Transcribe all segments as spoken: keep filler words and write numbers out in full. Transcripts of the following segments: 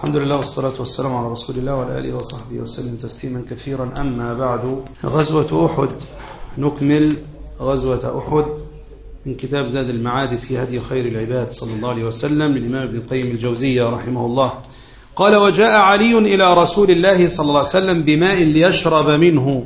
الحمد لله والصلاة والسلام على رسول الله وعلى آله وصحبه وسلم تسليما كثيرا. أما بعد، غزوة أحد. نكمل غزوة أحد من كتاب زاد المعاد في هدي خير العباد صلى الله عليه وسلم للإمام ابن القيم الجوزية رحمه الله. قال: وجاء علي إلى رسول الله صلى الله عليه وسلم بماء ليشرب منه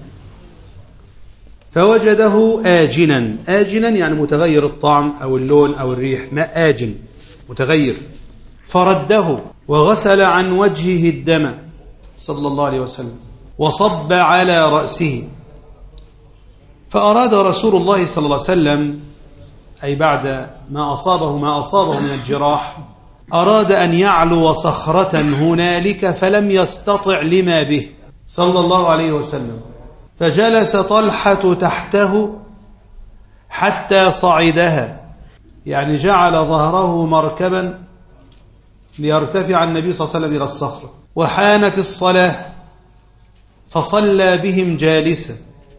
فوجده آجنا. آجنا يعني متغير الطعم أو اللون أو الريح، ماء آجن متغير. فرده وغسل عن وجهه الدم صلى الله عليه وسلم وصب على رأسه. فأراد رسول الله صلى الله عليه وسلم، أي بعد ما أصابه ما أصابه من الجراح، أراد أن يعلو صخرة هنالك فلم يستطع لما به صلى الله عليه وسلم، فجلس طلحة تحته حتى صعدها، يعني جعل ظهره مركبا ليرتفع النبي صلى الله عليه وسلم إلى الصخرة. وحانت الصلاة فصلى بهم جالسا،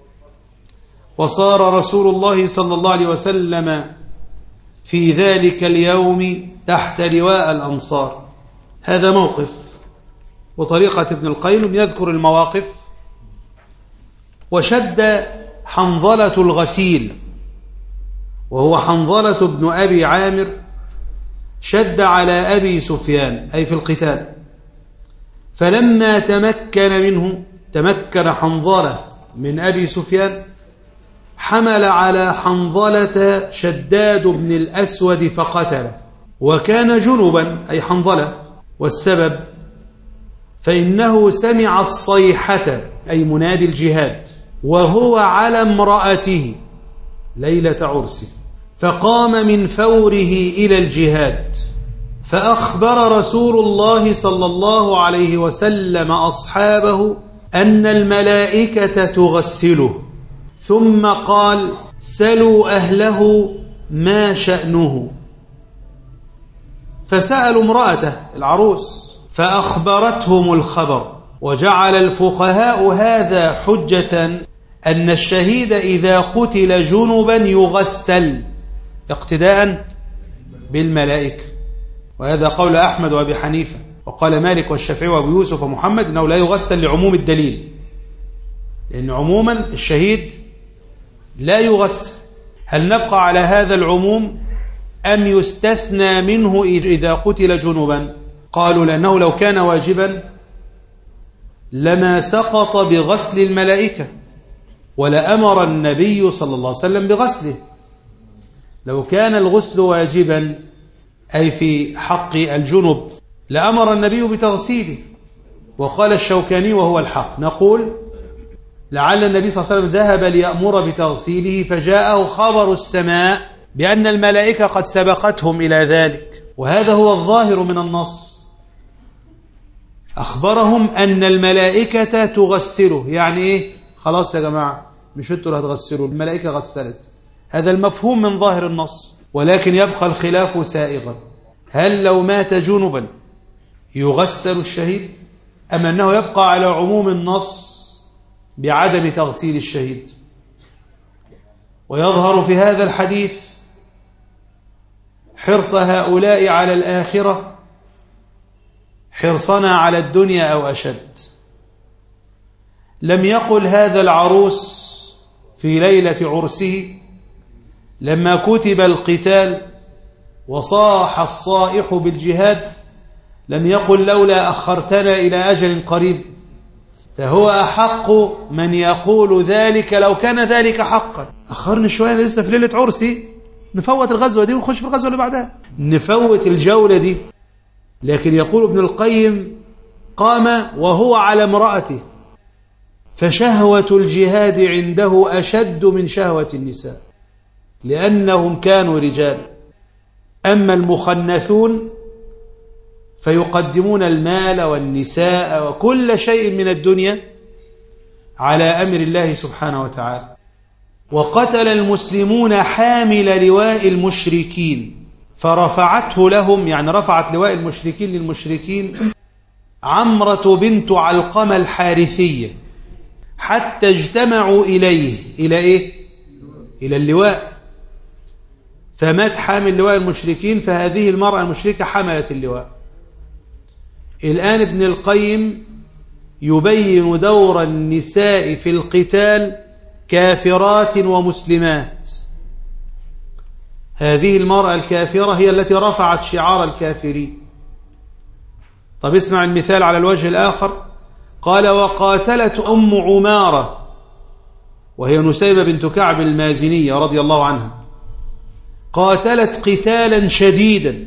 وصار رسول الله صلى الله عليه وسلم في ذلك اليوم تحت لواء الأنصار. هذا موقف، وطريقة ابن القيم يذكر المواقف. وشد حنظلة الغسيل، وهو حنظلة بن أبي عامر، شد على أبي سفيان أي في القتال، فلما تمكن منه تمكن حنظلة من أبي سفيان، حمل على حنظلة شداد بن الأسود فقتله، وكان جنبا أي حنظلة. والسبب فإنه سمع الصيحة أي منادي الجهاد وهو على امرأته ليلة عرسه، فقام من فوره إلى الجهاد. فأخبر رسول الله صلى الله عليه وسلم أصحابه أن الملائكة تغسله، ثم قال: سلوا أهله ما شأنه. فسألوا امرأته العروس فأخبرتهم الخبر. وجعل الفقهاء هذا حجة أن الشهيد إذا قتل جنبا يغسل اقتداء بالملائكة، وهذا قول أحمد وأبي حنيفة، وقال مالك والشافعي وأبو يوسف ومحمد أنه لا يغسل لعموم الدليل، لأن عموما الشهيد لا يغسل. هل نبقى على هذا العموم أم يستثنى منه إذا قتل جنبا؟ قالوا لأنه لو كان واجبا لما سقط بغسل الملائكة، ولأمر النبي صلى الله عليه وسلم بغسله. لو كان الغسل واجبا أي في حق الجنب لأمر النبي بتغسيله. وقال الشوكاني وهو الحق، نقول لعل النبي صلى الله عليه وسلم ذهب ليأمر بتغسيله فجاءه خبر السماء بأن الملائكة قد سبقتهم إلى ذلك، وهذا هو الظاهر من النص. أخبرهم أن الملائكة تغسله، يعني إيه؟ خلاص يا جماعة مش انتوا اللي هتغسلوا، الملائكة غسلت. هذا المفهوم من ظاهر النص، ولكن يبقى الخلاف سائغا: هل لو مات جنبا يغسل الشهيد، أم أنه يبقى على عموم النص بعدم تغسيل الشهيد؟ ويظهر في هذا الحديث حرص هؤلاء على الآخرة حرصنا على الدنيا أو أشد. لم يقل هذا العروس في ليلة عرسه لما كتب القتال وصاح الصائح بالجهاد، لم يقل لولا أخرتنا إلى أجل قريب. فهو أحق من يقول ذلك لو كان ذلك حقا. أخرني شوية، لسه في ليلة عرسي، نفوت الغزوة دي ونخش في الغزوة اللي بعدها، نفوت الجولة دي. لكن يقول ابن القيم: قام وهو على امرأته، فشهوة الجهاد عنده أشد من شهوة النساء، لأنهم كانوا رجال. أما المخنثون فيقدمون المال والنساء وكل شيء من الدنيا على أمر الله سبحانه وتعالى. وقتل المسلمون حامل لواء المشركين فرفعته لهم، يعني رفعت لواء المشركين للمشركين، عمرة بنت علقمة الحارثية، حتى اجتمعوا إليه. إلى إيه؟ إلى اللواء. فمات حامل لواء المشركين، فهذه المرأة المشركة حملت اللواء. الآن ابن القيم يبين دور النساء في القتال كافرات ومسلمات. هذه المرأة الكافرة هي التي رفعت شعار الكافرين. طب اسمع المثال على الوجه الآخر. قال وقاتلت أم عمارة وهي نسيبة بنت كعب المازنية رضي الله عنها، قاتلت قتالا شديدا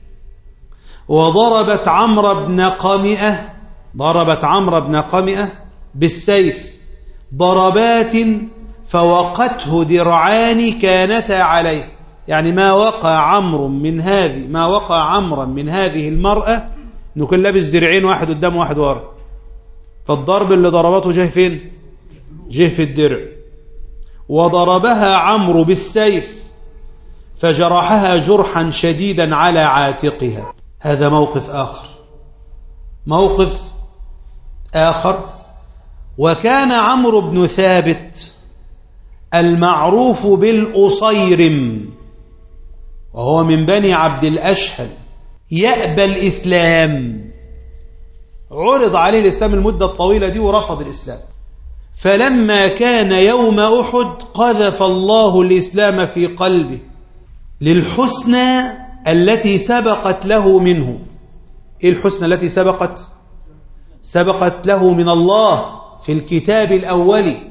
وضربت عمرو بن قمئة ضربت عمرو بن قمئة بالسيف ضربات فوقته درعان كانتا عليه. يعني ما وقع عمرو من هذه ما وقع عمرا من هذه المرأة انه كان لابس درعين، واحد قدام واحد ورا، فالضرب اللي ضربته جه فين؟ جه في الدرع. وضربها عمرو بالسيف فجرحها جرحا شديدا على عاتقها. هذا موقف آخر. موقف آخر. وكان عمرو بن ثابت المعروف بالأصيرم وهو من بني عبد الأشهل يأبى الإسلام. عرض عليه الإسلام المدة الطويلة دي ورفض الإسلام. فلما كان يوم أحد قذف الله الإسلام في قلبه للحسنى التي سبقت له منه. إيه الحسنى التي سبقت؟ سبقت له من الله في الكتاب الأولي.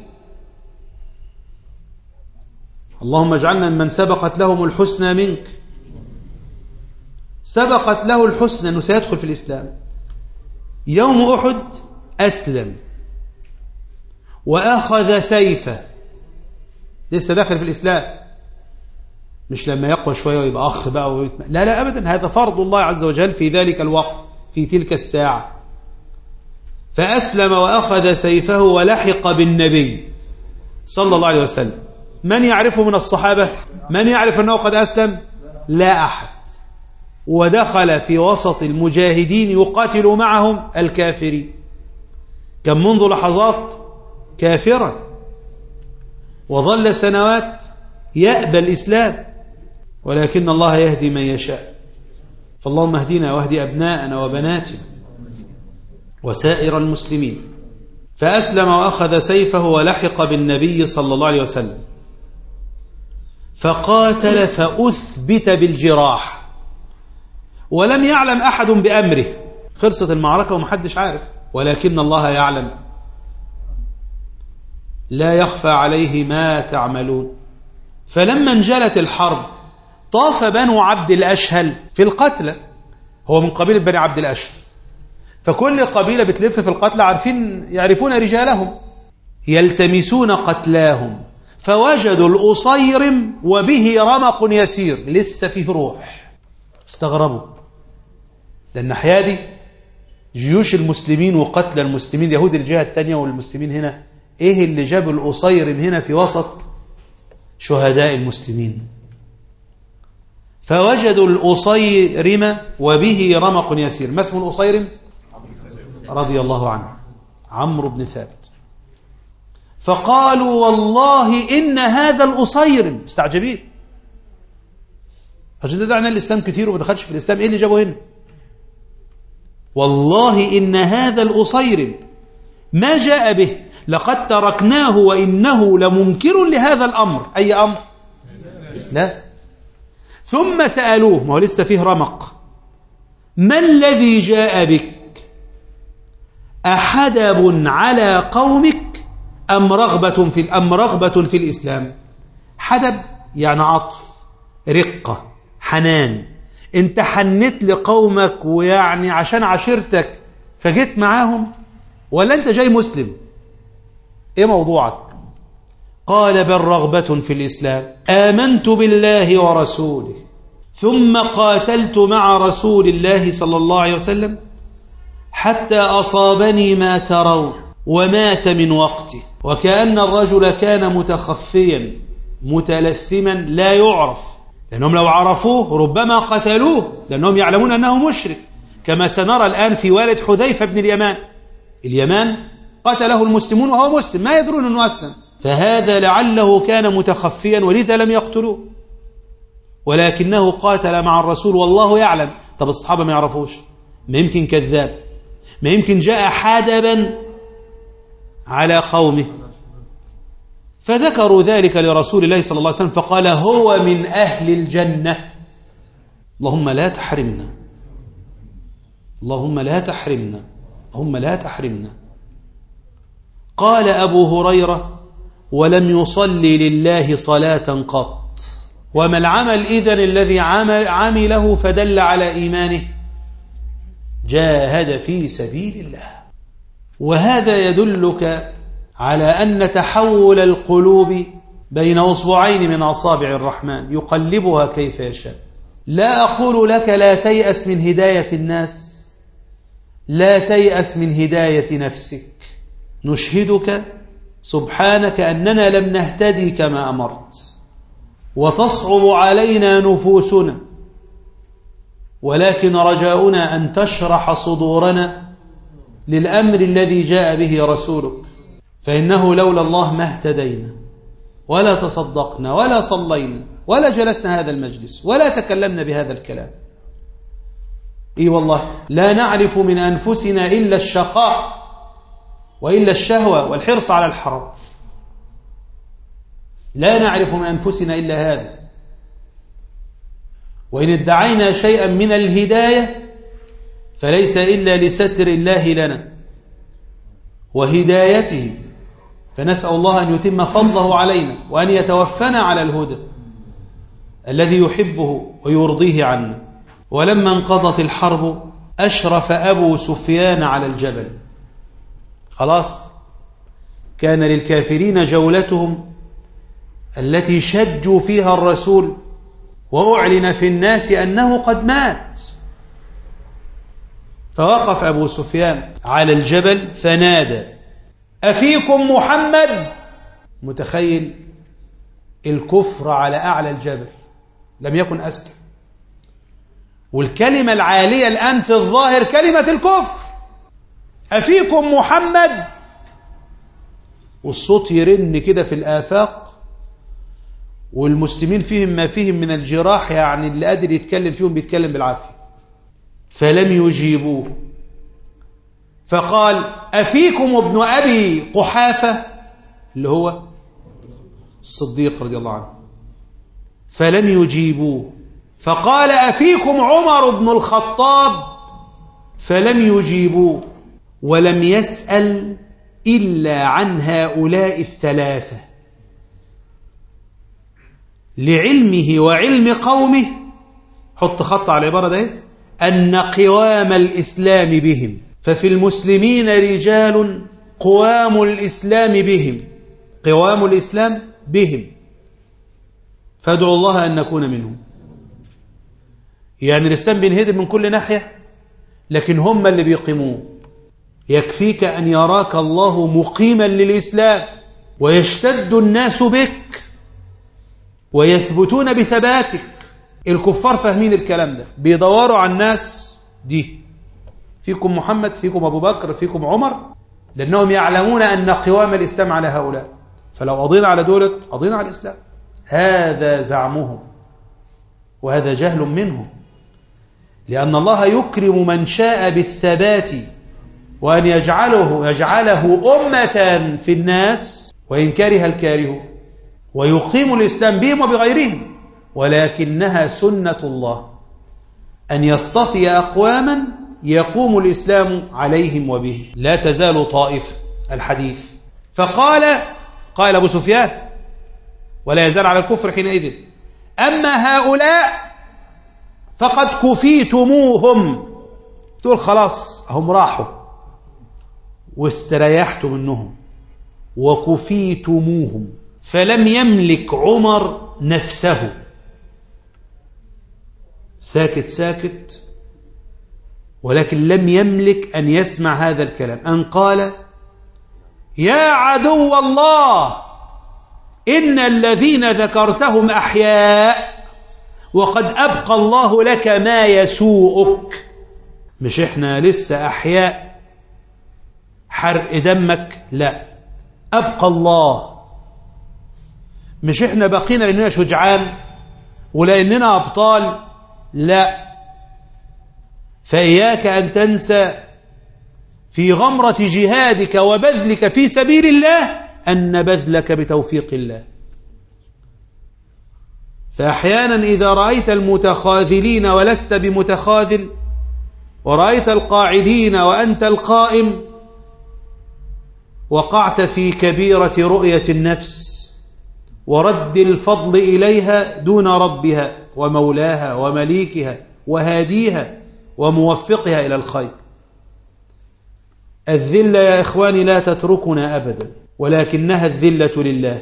اللهم اجعلنا من سبقت لهم الحسنى منك. سبقت له الحسنى أنه سيدخل في الإسلام. يوم أحد أسلم وأخذ سيفه، لسه داخل في الإسلام، مش لما يقوى شوية ويبقى أخ بقى ويتم... لا لا أبدا، هذا فرض الله عز وجل في ذلك الوقت في تلك الساعة. فأسلم وأخذ سيفه ولحق بالنبي صلى الله عليه وسلم. من يعرفه من الصحابة؟ من يعرف أنه قد أسلم؟ لا أحد. ودخل في وسط المجاهدين يقاتل معهم الكافرين. كان منذ لحظات كافرا وظل سنوات يأبى الإسلام، ولكن الله يهدي من يشاء. فاللهم اهدنا واهدي أبناءنا وبناتنا وسائر المسلمين. فأسلم وأخذ سيفه ولحق بالنبي صلى الله عليه وسلم فقاتل فأثبت بالجراح ولم يعلم أحد بأمره. خلصت المعركة ومحدش عارف، ولكن الله يعلم. لا يخفى عليه ما تعملون. فلما انجلت الحرب طاف بنو عبد الأشهل في القتلى. هو من قبيلة بني عبد الأشهل، فكل قبيلة بتلف في القتلى عارفين يعرفون رجالهم يلتمسون قتلاهم، فوجدوا الأصيرم وبه رمق يسير لسه فيه روح. استغربوا، لأن الناحية دي جيوش المسلمين وقتل المسلمين، يهود الجهة الثانية والمسلمين هنا، ايه اللي جاب الأصيرم هنا في وسط شهداء المسلمين؟ فوجدوا الأصيرم وبه رمق يسير. ما اسم الأصيرم؟ رضي الله عنه، عمرو بن ثابت. فقالوا والله إن هذا الأصيرم، استعجبين، عشان ده عنا الإسلام كتير وما دخلش في الإسلام، إيه اللي جابه هنا؟ والله إن هذا الأصيرم ما جاء به لقد تركناه وإنه لمنكر لهذا الأمر. أي أمر؟ الإسلام. ثم سألوه، ما هو لسه فيه رمق، ما الذي جاء بك؟ أحدب على قومك أم رغبة في أم رغبة في الإسلام؟ حدب يعني عطف، رقة، حنان. انت حنت لقومك ويعني عشان عشيرتك فجيت معاهم، ولا انت جاي مسلم؟ ايه موضوعك؟ قال بل رغبة في الإسلام. آمنت بالله ورسوله ثم قاتلت مع رسول الله صلى الله عليه وسلم حتى أصابني ما ترون ومات من وقته. وكأن الرجل كان متخفيا متلثما لا يعرف، لأنهم لو عرفوه ربما قتلوه، لأنهم يعلمون أنه مشرك، كما سنرى الآن في والد حذيفة بن اليمان. اليمان قتله المسلمون وهو مسلم، ما يدرون أنه أسلم، فهذا لعله كان متخفيا ولذا لم يقتلوه، ولكنه قاتل مع الرسول والله يعلم. طب الصحابة ما يعرفوش، ما يمكن كذاب، ما يمكن جاء حادبا على قومه، فذكروا ذلك لرسول الله صلى الله عليه وسلم فقال هو من أهل الجنة. اللهم لا تحرمنا، اللهم لا تحرمنا، اللهم لا تحرمنا. قال أبو هريرة ولم يصلي لله صلاة قط. وما العمل إذن الذي عمل عمله فدل على إيمانه؟ جاهد في سبيل الله. وهذا يدلك على أن تحول القلوب بين أصبعين من أصابع الرحمن يقلبها كيف يشاء. لا أقول لك لا تيأس من هداية الناس، لا تيأس من هداية نفسك. نشهدك سبحانك أننا لم نهتدي كما أمرت، وتصعب علينا نفوسنا، ولكن رجاؤنا أن تشرح صدورنا للأمر الذي جاء به رسولك، فإنه لولا الله ما اهتدينا ولا تصدقنا ولا صلينا ولا جلسنا هذا المجلس ولا تكلمنا بهذا الكلام. إي والله لا نعرف من أنفسنا إلا الشقاء وإلا الشهوة والحرص على الحرام، لا نعرف من أنفسنا إلا هذا. وإن ادعينا شيئا من الهداية فليس إلا لستر الله لنا وهدايته، فنسأل الله أن يتم فضله علينا وأن يتوفنا على الهدى الذي يحبه ويرضيه عنا. ولما انقضت الحرب أشرف أبو سفيان على الجبل. خلاص كان للكافرين جولتهم التي شجوا فيها الرسول وأعلن في الناس أنه قد مات. فوقف أبو سفيان على الجبل فنادى أفيكم محمد؟ متخيل الكفر على أعلى الجبل، لم يكن أسلم، والكلمة العالية الآن في الظاهر كلمة الكفر، أفيكم محمد، والصوت يرن كده في الآفاق، والمسلمين فيهم ما فيهم من الجراح، يعني اللي قادر يتكلم فيهم بيتكلم بالعافية. فلم يجيبوه، فقال أفيكم ابن أبي قحافة اللي هو الصديق رضي الله عنه، فلم يجيبوه. فقال أفيكم عمر بن الخطاب، فلم يجيبوه. ولم يسأل إلا عن هؤلاء الثلاثة لعلمه وعلم قومه، حط خط على العبارة ده، أن قوام الإسلام بهم. ففي المسلمين رجال قوام الإسلام بهم، قوام الإسلام بهم، فادعوا الله أن نكون منهم. يعني الإسلام بينهدم من كل ناحية، لكن هم اللي بيقيموه. يكفيك أن يراك الله مقيما للإسلام ويشتد الناس بك ويثبتون بثباتك. الكفار فاهمين الكلام ده، بيدوروا على الناس دي، فيكم محمد، فيكم أبو بكر، فيكم عمر، لأنهم يعلمون أن قوام الإسلام على هؤلاء، فلو قضينا على دولة قضينا على الإسلام. هذا زعمهم، وهذا جهل منهم، لأن الله يكرم من شاء بالثبات وأن يجعله يجعله أمة في الناس وإن كره الكاره، ويقيم الإسلام بهم وبغيرهم. ولكنها سنة الله أن يصطفي أقواما يقوم الإسلام عليهم وبه. لا تزال طائفة الحديث. فقال قال أبو سفيان ولا يزال على الكفر حينئذ أما هؤلاء فقد كفيتموهم، تقول خلاص هم راحوا واستريحت منهم وكفيتموهم. فلم يملك عمر نفسه، ساكت ساكت، ولكن لم يملك أن يسمع هذا الكلام، أن قال يا عدو الله إن الذين ذكرتهم أحياء وقد أبقى الله لك ما يسوءك. مش إحنا لسه أحياء حرق دمك، لا، أبقى الله. مش إحنا بقينا لأننا شجعان ولأننا أبطال، لا. فإياك أن تنسى في غمرة جهادك وبذلك في سبيل الله أن بذلك بتوفيق الله. فأحيانا إذا رأيت المتخاذلين ولست بمتخاذل، ورأيت القاعدين وأنت القائم، وقعت في كبيرة رؤية النفس ورد الفضل إليها دون ربها ومولاها ومليكها وهاديها وموفقها إلى الخير. الذلة يا إخواني لا تتركنا أبدا، ولكنها الذلة لله.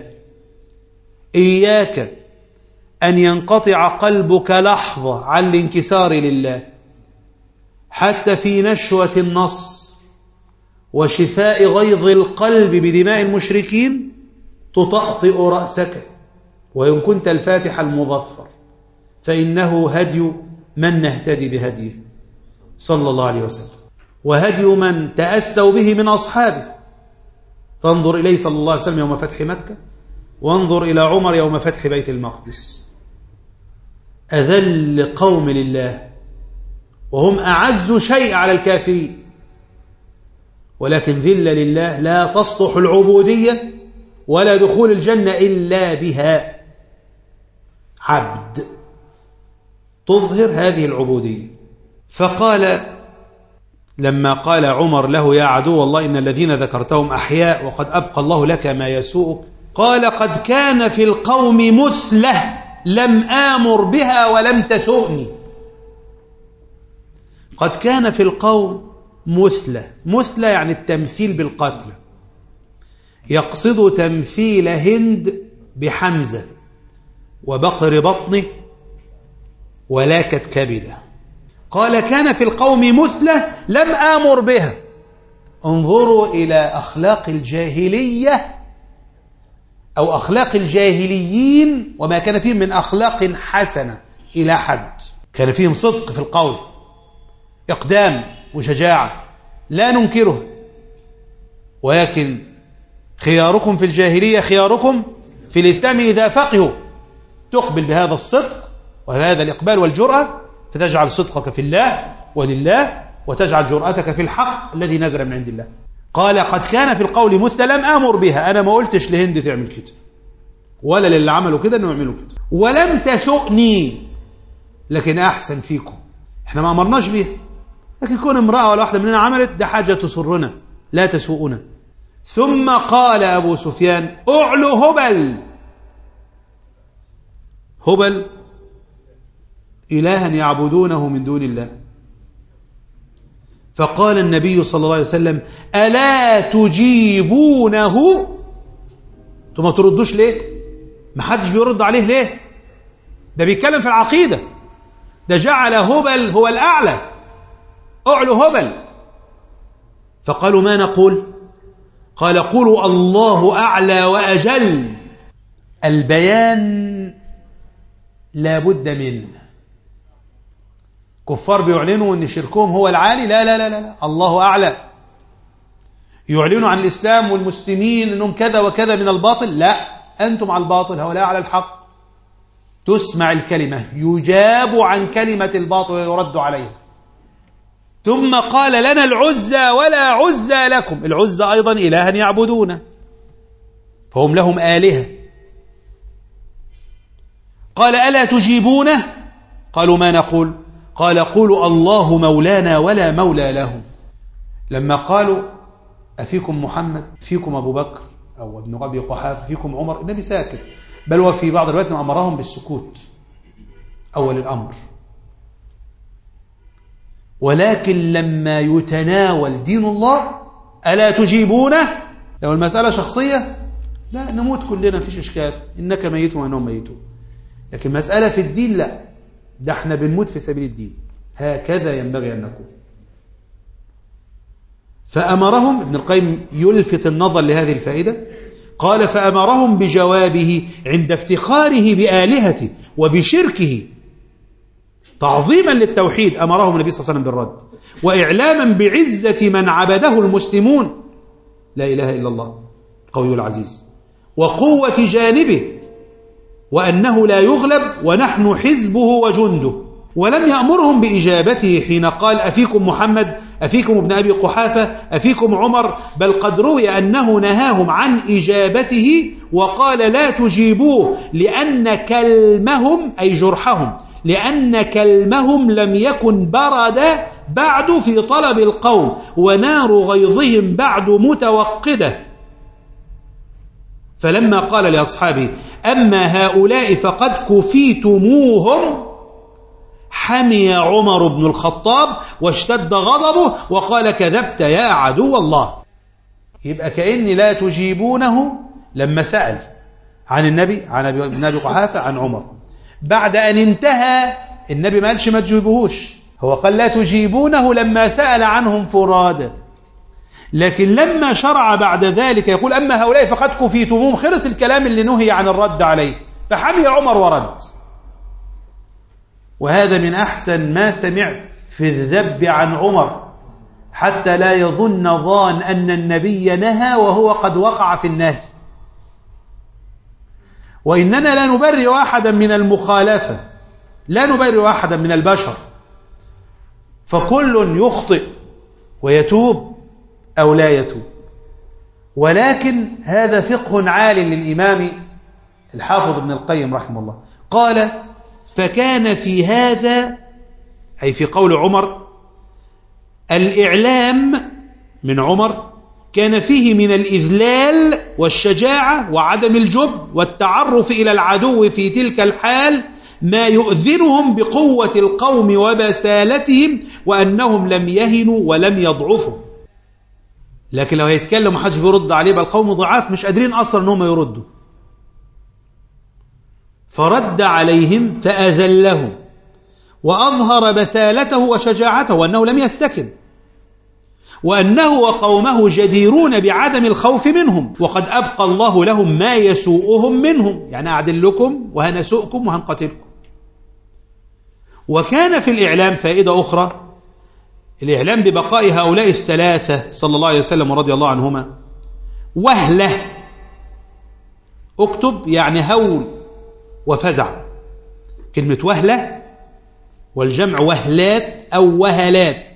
إياك أن ينقطع قلبك لحظة عن الانكسار لله، حتى في نشوة النص وشفاء غيظ القلب بدماء المشركين تطأطئ رأسك، وإن كنت الفاتح المظفر، فإنه هدي من نهتدي بهديه صلى الله عليه وسلم، وهدي من تأسوا به من أصحابه. فانظر إليه صلى الله عليه وسلم يوم فتح مكة، وانظر إلى عمر يوم فتح بيت المقدس. أذل قوم لله، وهم أعز شيء على الكافرين، ولكن ذلة لله لا تصلح العبودية ولا دخول الجنة إلا بها. عبد تظهر هذه العبودية. فقال لما قال عمر له يا عدو الله إن الذين ذكرتهم أحياء وقد أبقى الله لك ما يسوءك، قال قد كان في القوم مثلة لم آمر بها ولم تسؤني. قد كان في القوم مثلة، مثلة يعني التمثيل بالقتل، يقصد تمثيل هند بحمزة وبقر بطنه ولاكة كبده. قال كان في القوم مثلة لم آمر بها. انظروا إلى أخلاق الجاهلية أو أخلاق الجاهليين وما كان فيهم من أخلاق حسنة إلى حد. كان فيهم صدق في القول، إقدام وشجاعة لا ننكره، ولكن خياركم في الجاهلية خياركم في الإسلام إذا فقهوا. تقبل بهذا الصدق وهذا الإقبال والجرأة، فتجعل صدقك في الله ولله، وتجعل جرأتك في الحق الذي نزل من عند الله. قال قد كان في القول مثل لم آمر بها، أنا ما قلتش لهند تعمل كده ولا للي عملوا كده أنه يعملوا كده، ولم تسؤني، لكن أحسن فيكم. احنا ما أمرناش بها، لكن كون امرأة ولا واحدة مننا عملت ده حاجة تسرنا لا تسوءنا. ثم قال أبو سفيان أعلو هبل. هبل إلها يعبدونه من دون الله. فقال النبي صلى الله عليه وسلم ألا تجيبونه؟ ثم تردوش ليه؟ ما حدش بيرد عليه ليه؟ ده بيتكلم في العقيدة، ده جعل هبل هو الأعلى، أعلو هبل. فقالوا ما نقول؟ قال قولوا الله أعلى وأجل. البيان لا بد منه. كفار بيعلنوا أن شركهم هو العالي، لا لا لا لا، الله أعلى. يعلنوا عن الإسلام والمسلمين أنهم كذا وكذا من الباطل، لا، أنتم على الباطل هؤلاء على الحق. تسمع الكلمة يجاب عن كلمة الباطل ويرد عليها. ثم قال لنا العزى ولا عزى لكم. العزى أيضا إلها يعبدونه، فهم لهم آلهة. قال ألا تجيبونه؟ قالوا ما نقول؟ قال قولوا الله مولانا ولا مولى له. لما قالوا أفيكم محمد، فيكم أبو بكر أو ابن أبي قحافة، فيكم عمر، النبي ساكت، بل وفي بعض الوقت أمرهم بالسكوت أول الأمر. ولكن لما يتناول دين الله ألا تجيبونه؟ لو المسألة شخصية لا، نموت كلنا مفيش إشكال، إنك ميت وأنهم ميتون. لكن مسألة في الدين لا، ده احنا بنموت في سبيل الدين، هكذا ينبغي أن نكون. فأمرهم، ابن القيم يلفت النظر لهذه الفائدة، قال فأمرهم بجوابه عند افتخاره بآلهته وبشركه تعظيما للتوحيد. أمرهم النبي صلى الله عليه وسلم بالرد، وإعلاما بعزة من عبده المسلمون، لا إله إلا الله قوي العزيز، وقوة جانبه، وأنه لا يغلب ونحن حزبه وجنده. ولم يأمرهم بإجابته حين قال أفيكم محمد أفيكم ابن أبي قحافة، أفيكم عمر، بل قد روي أنه نهاهم عن إجابته وقال لا تجيبوه لأن كلمهم أي جرحهم لأن كلمهم لم يكن برد بعد في طلب القوم ونار غيظهم بعد متوقدة. فلما قال لأصحابه أما هؤلاء فقد كفيتموهم حمي عمر بن الخطاب واشتد غضبه وقال كذبت يا عدو الله. يبقى كأني لا تجيبونه لما سأل عن النبي عن ابن أبي قحافة عن عمر، بعد أن انتهى النبي ما قالش ما تجيبوهوش، هو قال لا تجيبونه لما سأل عنهم فرادا. لكن لما شرع بعد ذلك يقول أما هؤلاء فقد كفيتموهم، خلص الكلام اللي نهي عن الرد عليه، فحمي عمر ورد. وهذا من أحسن ما سمعت في الذب عن عمر، حتى لا يظن ظان أن النبي نهى وهو قد وقع في النهي. وإننا لا نبرئ أحدا من المخالفة، لا نبرئ أحدا من البشر، فكل يخطئ ويتوب أو لا يتوب. ولكن هذا فقه عال للإمام الحافظ ابن القيم رحمه الله. قال فكان في هذا أي في قول عمر الإعلام من عمر كان فيه من الإذلال والشجاعة وعدم الجب والتعرف إلى العدو في تلك الحال ما يؤذنهم بقوة القوم وبسالتهم وأنهم لم يهنوا ولم يضعفوا. لكن لو هيتكلم محدش بيرد عليه، بل القوم ضعاف مش قادرين أصلا أنهم يردوا، فرد عليهم فأذلهم وأظهر بسالته وشجاعته وأنه لم يستكن، وأنه وقومه جديرون بعدم الخوف منهم، وقد أبقى الله لهم ما يسوءهم منهم، يعني أعدل لكم وهنسوءكم وهنقتلكم. وكان في الإعلام فائدة أخرى، الإعلام ببقاء هؤلاء الثلاثة صلى الله عليه وسلم ورضي الله عنهما وهلة، اكتب يعني هول وفزع، كلمة وهلة والجمع وهلات أو وهلات،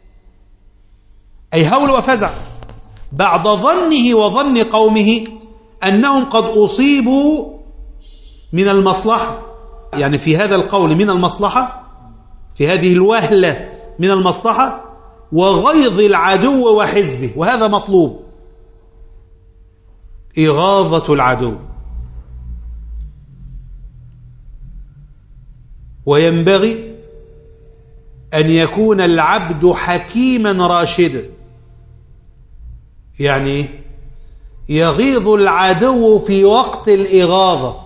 أي هول وفزع، بعد ظنه وظن قومه أنهم قد أصيبوا من المصلحة، يعني في هذا القول من المصلحة، في هذه الوهلة من المصلحة وغيظ العدو وحزبه، وهذا مطلوب، إغاظة العدو. وينبغي أن يكون العبد حكيما راشدا، يعني يغيظ العدو في وقت الإغاظة،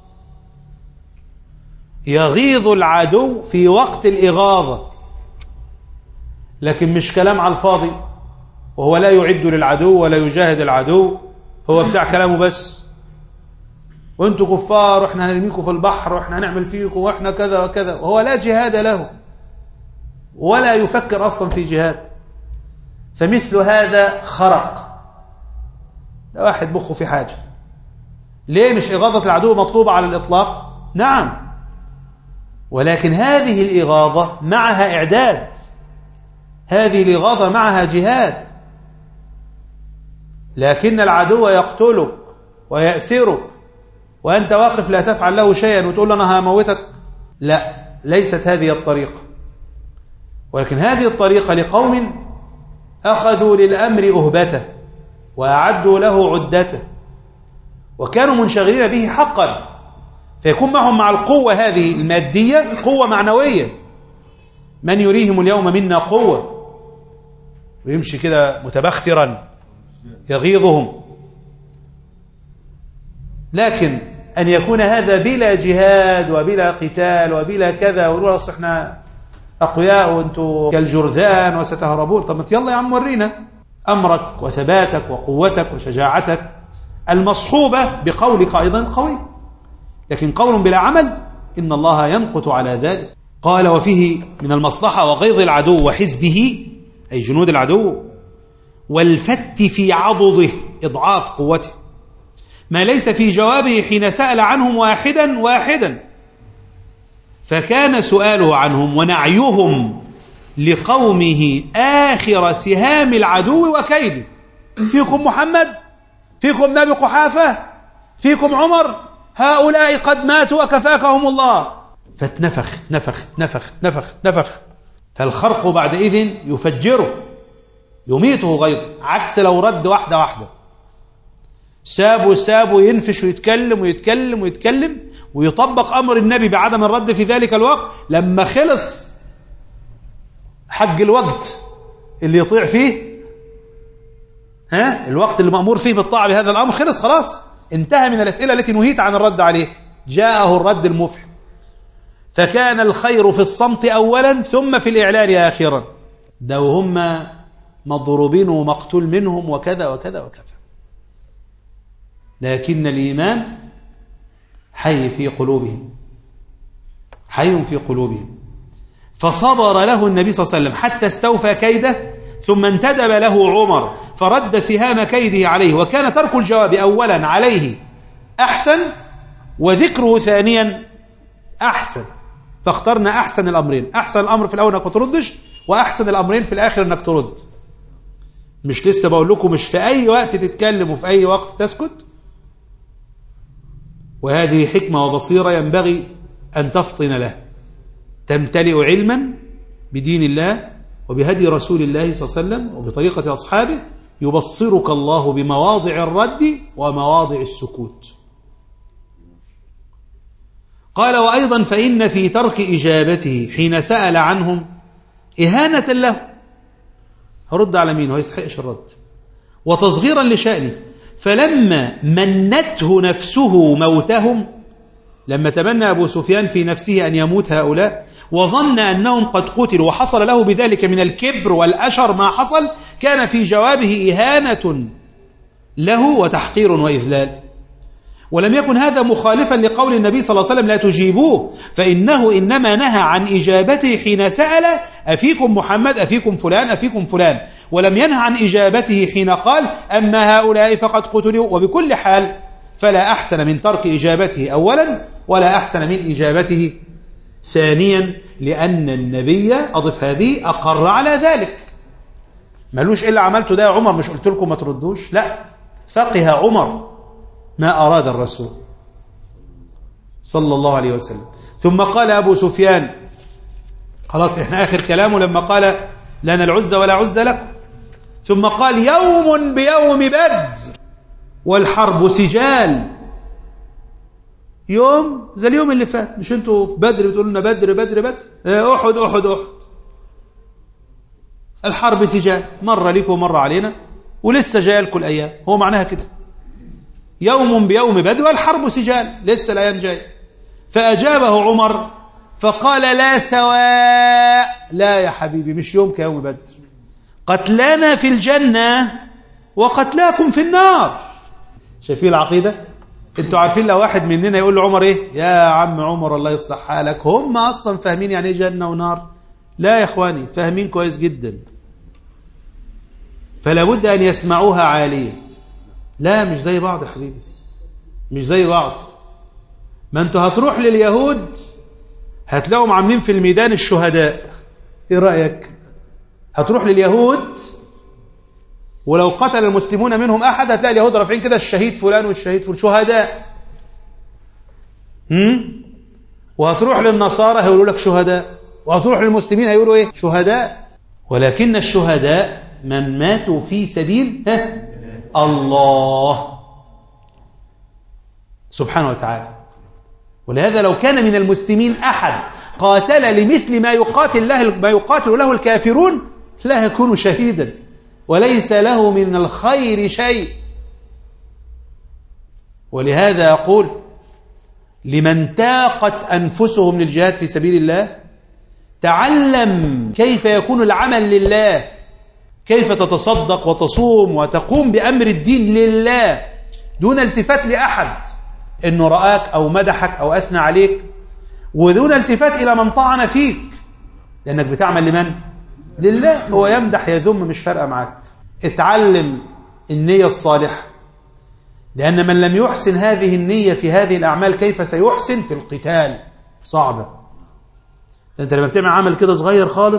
يغيظ العدو في وقت الإغاظة، لكن مش كلام على الفاضي وهو لا يعد للعدو ولا يجاهد العدو، هو بتاع كلامه بس، وانتوا كفار واحنا هنرميكم في البحر واحنا هنعمل فيكم واحنا كذا وكذا، وهو لا جهاد له ولا يفكر أصلا في جهاد. فمثل هذا خرق، ده واحد مخه في حاجة. ليه مش إغاظة العدو مطلوبة على الإطلاق؟ نعم، ولكن هذه الإغاظة معها إعداد، هذه الإغاظة معها جهاد. لكن العدو يقتلك ويأسرك وأنت واقف لا تفعل له شيئا وتقول أنا هموتك، لا، ليست هذه الطريقة. ولكن هذه الطريقة لقوم أخذوا للأمر أهبته وأعدوا له عدته وكانوا منشغلين به حقا، فيكون معهم مع القوة هذه المادية قوة معنوية، من يريهم اليوم منا قوة، ويمشي كده متبخترا يغيظهم. لكن أن يكون هذا بلا جهاد وبلا قتال وبلا كذا، ونقول أصل احنا أقوياء وأنتوا كالجرذان وستهربون، طب يلا يا عم ورينا أمرك وثباتك وقوتك وشجاعتك المصحوبة بقولك أيضا قوي. لكن قول بلا عمل إن الله ينقت على ذلك. قال وفيه من المصلحة وغيظ العدو وحزبه أي جنود العدو، والفت في عضده إضعاف قوته، ما ليس في جوابه حين سأل عنهم واحدا واحدا، فكان سؤاله عنهم ونعيهم لقومه آخر سهام العدو وكيده. فيكم محمد، فيكم نبي قحافة، فيكم عمر، هؤلاء قد ماتوا وكفاكهم الله. فاتنفخ نفخ نفخ نفخ نفخ، فالخرق بعدئذ يفجره يميته غيظا، عكس لو رد واحدة واحدة. سابوا سابوا ينفش ويتكلم ويتكلم ويتكلم ويطبق أمر النبي بعدم الرد في ذلك الوقت. لما خلص حق الوقت اللي يطيع فيه، ها الوقت اللي مأمور فيه بالطاعة بهذا الأمر، خلص خلاص، انتهى من الأسئلة التي نهيت عن الرد عليه، جاءه الرد المفحم. فكان الخير في الصمت أولا ثم في الإعلان آخرا. ده وهم مضروبين ومقتول منهم وكذا وكذا وكذا، لكن الإيمان حي في قلوبهم، حي في قلوبهم. فصبر له النبي صلى الله عليه وسلم حتى استوفى كيده، ثم انتدب له عمر فرد سهام كيده عليه. وكان ترك الجواب أولا عليه أحسن، وذكره ثانيا أحسن، فاخترنا أحسن الأمرين. أحسن الأمر في الأول أنك ما تردش، وأحسن الأمرين في الآخر أنك ترد. مش لسه بقول لكم مش في أي وقت تتكلم وفي أي وقت تسكت. وهذه حكمة وبصيرة ينبغي أن تفطن له، تمتلئ علما بدين الله وبهدي رسول الله صلى الله عليه وسلم وبطريقة أصحابه، يبصرك الله بمواضع الرد ومواضع السكوت. قال: وأيضا فإن في ترك إجابته حين سأل عنهم إهانة له، هرد على مين؟ هو يستحقش الرد، وتصغيرا لشأنه. فلما منته نفسه موتهم، لما تمنى أبو سفيان في نفسه أن يموت هؤلاء وظن أنهم قد قتلوا وحصل له بذلك من الكبر والأشر ما حصل، كان في جوابه إهانة له وتحقير وإذلال. ولم يكن هذا مخالفا لقول النبي صلى الله عليه وسلم: لا تجيبوه، فإنه إنما نهى عن إجابته حين سأل: أفيكم محمد، أفيكم فلان، أفيكم فلان، ولم ينهى عن إجابته حين قال: أما هؤلاء فقد قتلوا. وبكل حال فلا أحسن من ترك إجابته أولا، ولا أحسن من إجابته ثانيا، لأن النبي أضف هذه أقر على ذلك. ملوش إلا عملته ده يا عمر، مش قلت لكم ما تردوش؟ لا، فقه عمر ما أراد الرسول صلى الله عليه وسلم. ثم قال أبو سفيان، خلاص إحنا آخر كلامه لما قال: لنا العزة ولا عزة لكم. ثم قال: يوم بيوم بدر والحرب سجال. يوم زي اليوم اللي فات، مش انتوا في بدر بتقولوا لنا بدر بدر بدر، أحد أحد أحد. الحرب سجال، مرة لكم ومرة علينا، ولسه جايه لكم الأيام. هو معناها كده، يوم بيوم بدر والحرب سجال، لسه الأيام جايه. فأجابه عمر فقال: لا سواء، لا يا حبيبي، مش يوم كيوم بدر، قتلانا في الجنة وقتلاكم في النار. شايفين العقيدة؟ انتوا عارفين لو واحد مننا يقول لعمر ايه؟ يا عم عمر الله يصلح حالك، هم اصلا فاهمين يعني ايه جنة ونار؟ لا يا اخواني، فاهمين كويس جدا، فلا بد ان يسمعوها عاليا. لا، مش زي بعض يا حبيبي، مش زي بعض. ما انتوا هتروح لليهود هتلاقوا عاملين في الميدان الشهداء، ايه رأيك؟ هتروح لليهود ولو قتل المسلمون منهم أحد هتلاقي اليهود رافعين كده: الشهيد فلان والشهيد فلان، شهداء. هم؟ وهتروح للنصارى هيقولوا لك شهداء، وهتروح للمسلمين هيقولوا ايه؟ شهداء. ولكن الشهداء من ماتوا في سبيل ها الله سبحانه وتعالى. ولهذا لو كان من المسلمين أحد قاتل لمثل ما يقاتل له ما يقاتل له الكافرون لا يكون شهيدا، وليس له من الخير شيء. ولهذا أقول لمن تاقت أنفسهم للجهاد في سبيل الله: تعلم كيف يكون العمل لله، كيف تتصدق وتصوم وتقوم بأمر الدين لله دون التفات لأحد إنه رآك أو مدحك أو أثنى عليك، ودون التفات إلى من طعن فيك، لأنك بتعمل لمن؟ لله. هو يمدح يذم مش فارقة معك. اتعلم النية الصالحة، لأن من لم يحسن هذه النية في هذه الأعمال كيف سيحسن في القتال؟ صعبة. أنت لما بتعمل عمل كده صغير خالص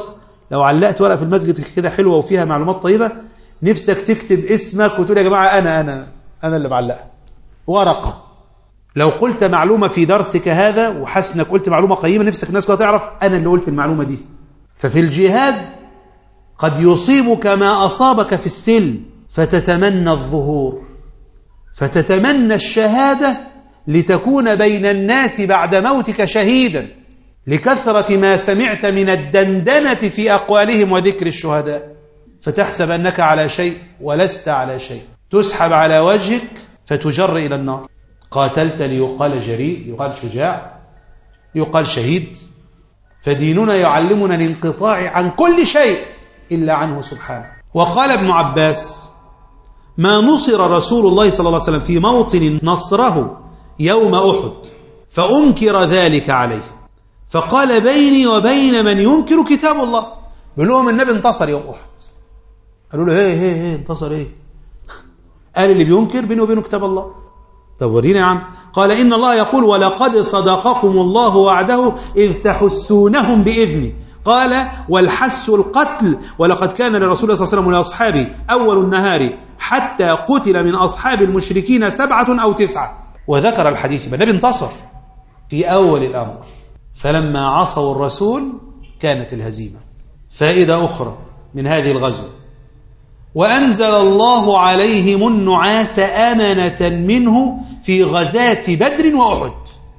لو علقت ورقة في المسجد كده حلوة وفيها معلومات طيبة، نفسك تكتب اسمك وتقول يا جماعة أنا أنا أنا اللي بعلقها. ورقة. لو قلت معلومة في درسك هذا وحسنك قلت معلومة قيمة، نفسك الناس كلها تعرف أنا اللي قلت المعلومة دي. ففي الجهاد قد يصيبك ما أصابك في السلم، فتتمنى الظهور، فتتمنى الشهادة لتكون بين الناس بعد موتك شهيدا، لكثرة ما سمعت من الدندنة في أقوالهم وذكر الشهداء، فتحسب أنك على شيء ولست على شيء، تسحب على وجهك فتجر إلى النار. قاتلت ليقال جريء، يقال شجاع، يقال شهيد. فديننا يعلمنا الانقطاع عن كل شيء إلا عنه سبحانه. وقال ابن عباس: ما نصر رسول الله صلى الله عليه وسلم في موطن نصره يوم أحد فأنكر ذلك عليه، فقال: بيني وبين من ينكر كتاب الله. بيقول لهم النبي انتصر يوم أحد. قالوا له: هي هي هي انتصر ايه؟ قال: اللي بينكر بيني وبينه كتاب الله. طب ورينا يا عم. قال: إن الله يقول: ولقد صدقكم الله وعده إذ تحسونهم بإذنه. قال: والحس القتل، ولقد كان لرسول الله صلى الله عليه وسلم ولأصحابه أول النهار حتى قتل من أصحاب المشركين سبعة أو تسعة. وذكر الحديث. النبي انتصر في أول الأمر، فلما عصوا الرسول كانت الهزيمة. فائدة أخرى من هذه الغزوة: وأنزل الله عليهم النعاس أمنة منه في غزاة بدر وأحد.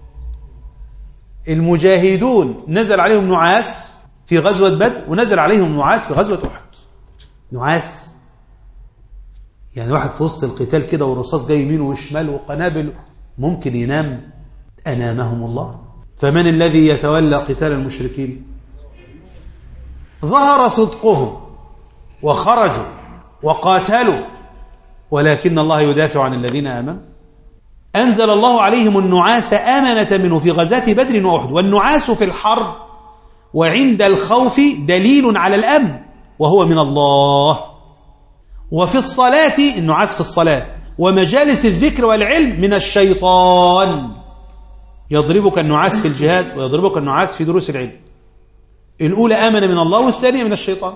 المجاهدون نزل عليهم نعاس في غزوة بدر، ونزل عليهم نعاس في غزوة أحد. نعاس يعني واحد في وسط القتال كده والرصاص جاي يمين وشمال وقنابل، ممكن ينام؟ أنامهم الله. فمن الذي يتولى قتال المشركين؟ ظهر صدقهم وخرجوا وقاتلوا، ولكن الله يدافع عن الذين آمنوا. أنزل الله عليهم النعاس أمنة منه في غزاة بدر وأحد. والنعاس في الحرب وعند الخوف دليل على الأمن، وهو من الله. وفي الصلاة، النعاس في الصلاة ومجالس الذكر والعلم، من الشيطان. يضربك النعاس في الجهاد ويضربك النعاس في دروس العلم. الأولى أمن من الله، والثانية من الشيطان.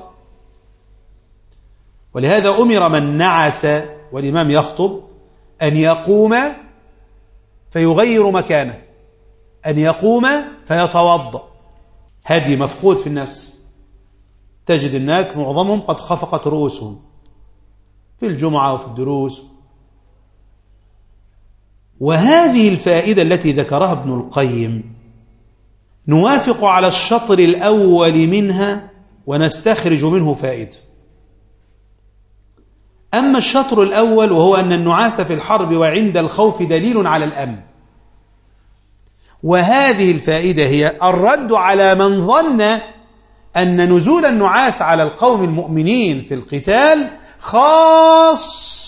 ولهذا أمر من نعس والإمام يخطب أن يقوم فيغير مكانه، أن يقوم فيتوضأ. هدي مفقود في الناس. تجد الناس معظمهم قد خفقت رؤوسهم في الجمعة وفي الدروس. وهذه الفائدة التي ذكرها ابن القيم نوافق على الشطر الأول منها ونستخرج منه فائدة. أما الشطر الأول وهو أن النعاس في الحرب وعند الخوف دليل على الأمن، وهذه الفائدة هي الرد على من ظن أن نزول النعاس على القوم المؤمنين في القتال خاص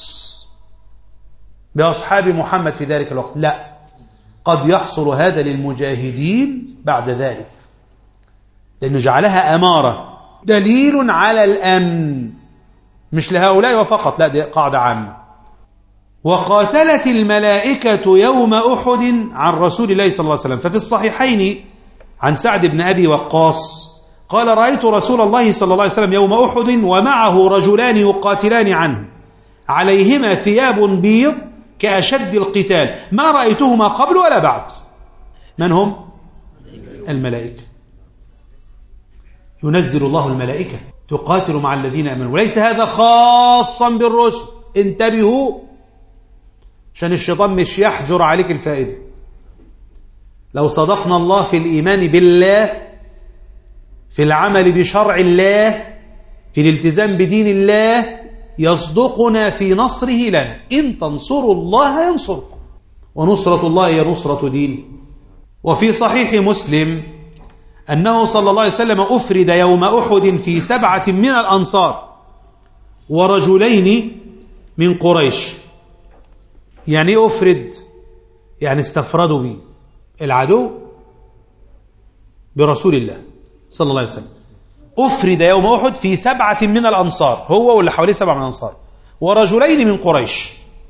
بأصحاب محمد في ذلك الوقت. لا، قد يحصل هذا للمجاهدين بعد ذلك، لأنه جعلها أمارة، دليل على الأمن، مش لهؤلاء وفقط، لا، دي قاعدة عامة. وقاتلت الملائكة يوم أحد عن رسول الله صلى الله عليه وسلم. ففي الصحيحين عن سعد بن أبي وقاص قال: رأيت رسول الله صلى الله عليه وسلم يوم أحد ومعه رجلان يقاتلان عنه عليهما ثياب بيض كأشد القتال، ما رأيتهما قبل ولا بعد. من هم؟ الملائكة. ينزل الله الملائكة تقاتل مع الذين آمنوا. وليس هذا خاصا بالرسل، انتبهوا عشان الشيطان مش يحجر عليك الفائدة. لو صدقنا الله في الإيمان بالله، في العمل بشرع الله، في الالتزام بدين الله، يصدقنا في نصره لنا. إن تنصروا الله ينصركم، ونصرة الله هي نصرة دينه. وفي صحيح مسلم أنه صلى الله عليه وسلم أفرد يوم أحد في سبعة من الأنصار ورجلين من قريش. يعني أفرد يعني استفردوا به العدو برسول الله صلى الله عليه وسلم. أفرد يوم أحد في سبعة من الأنصار، هو واللي حواليه سبعة من الأنصار ورجلين من قريش.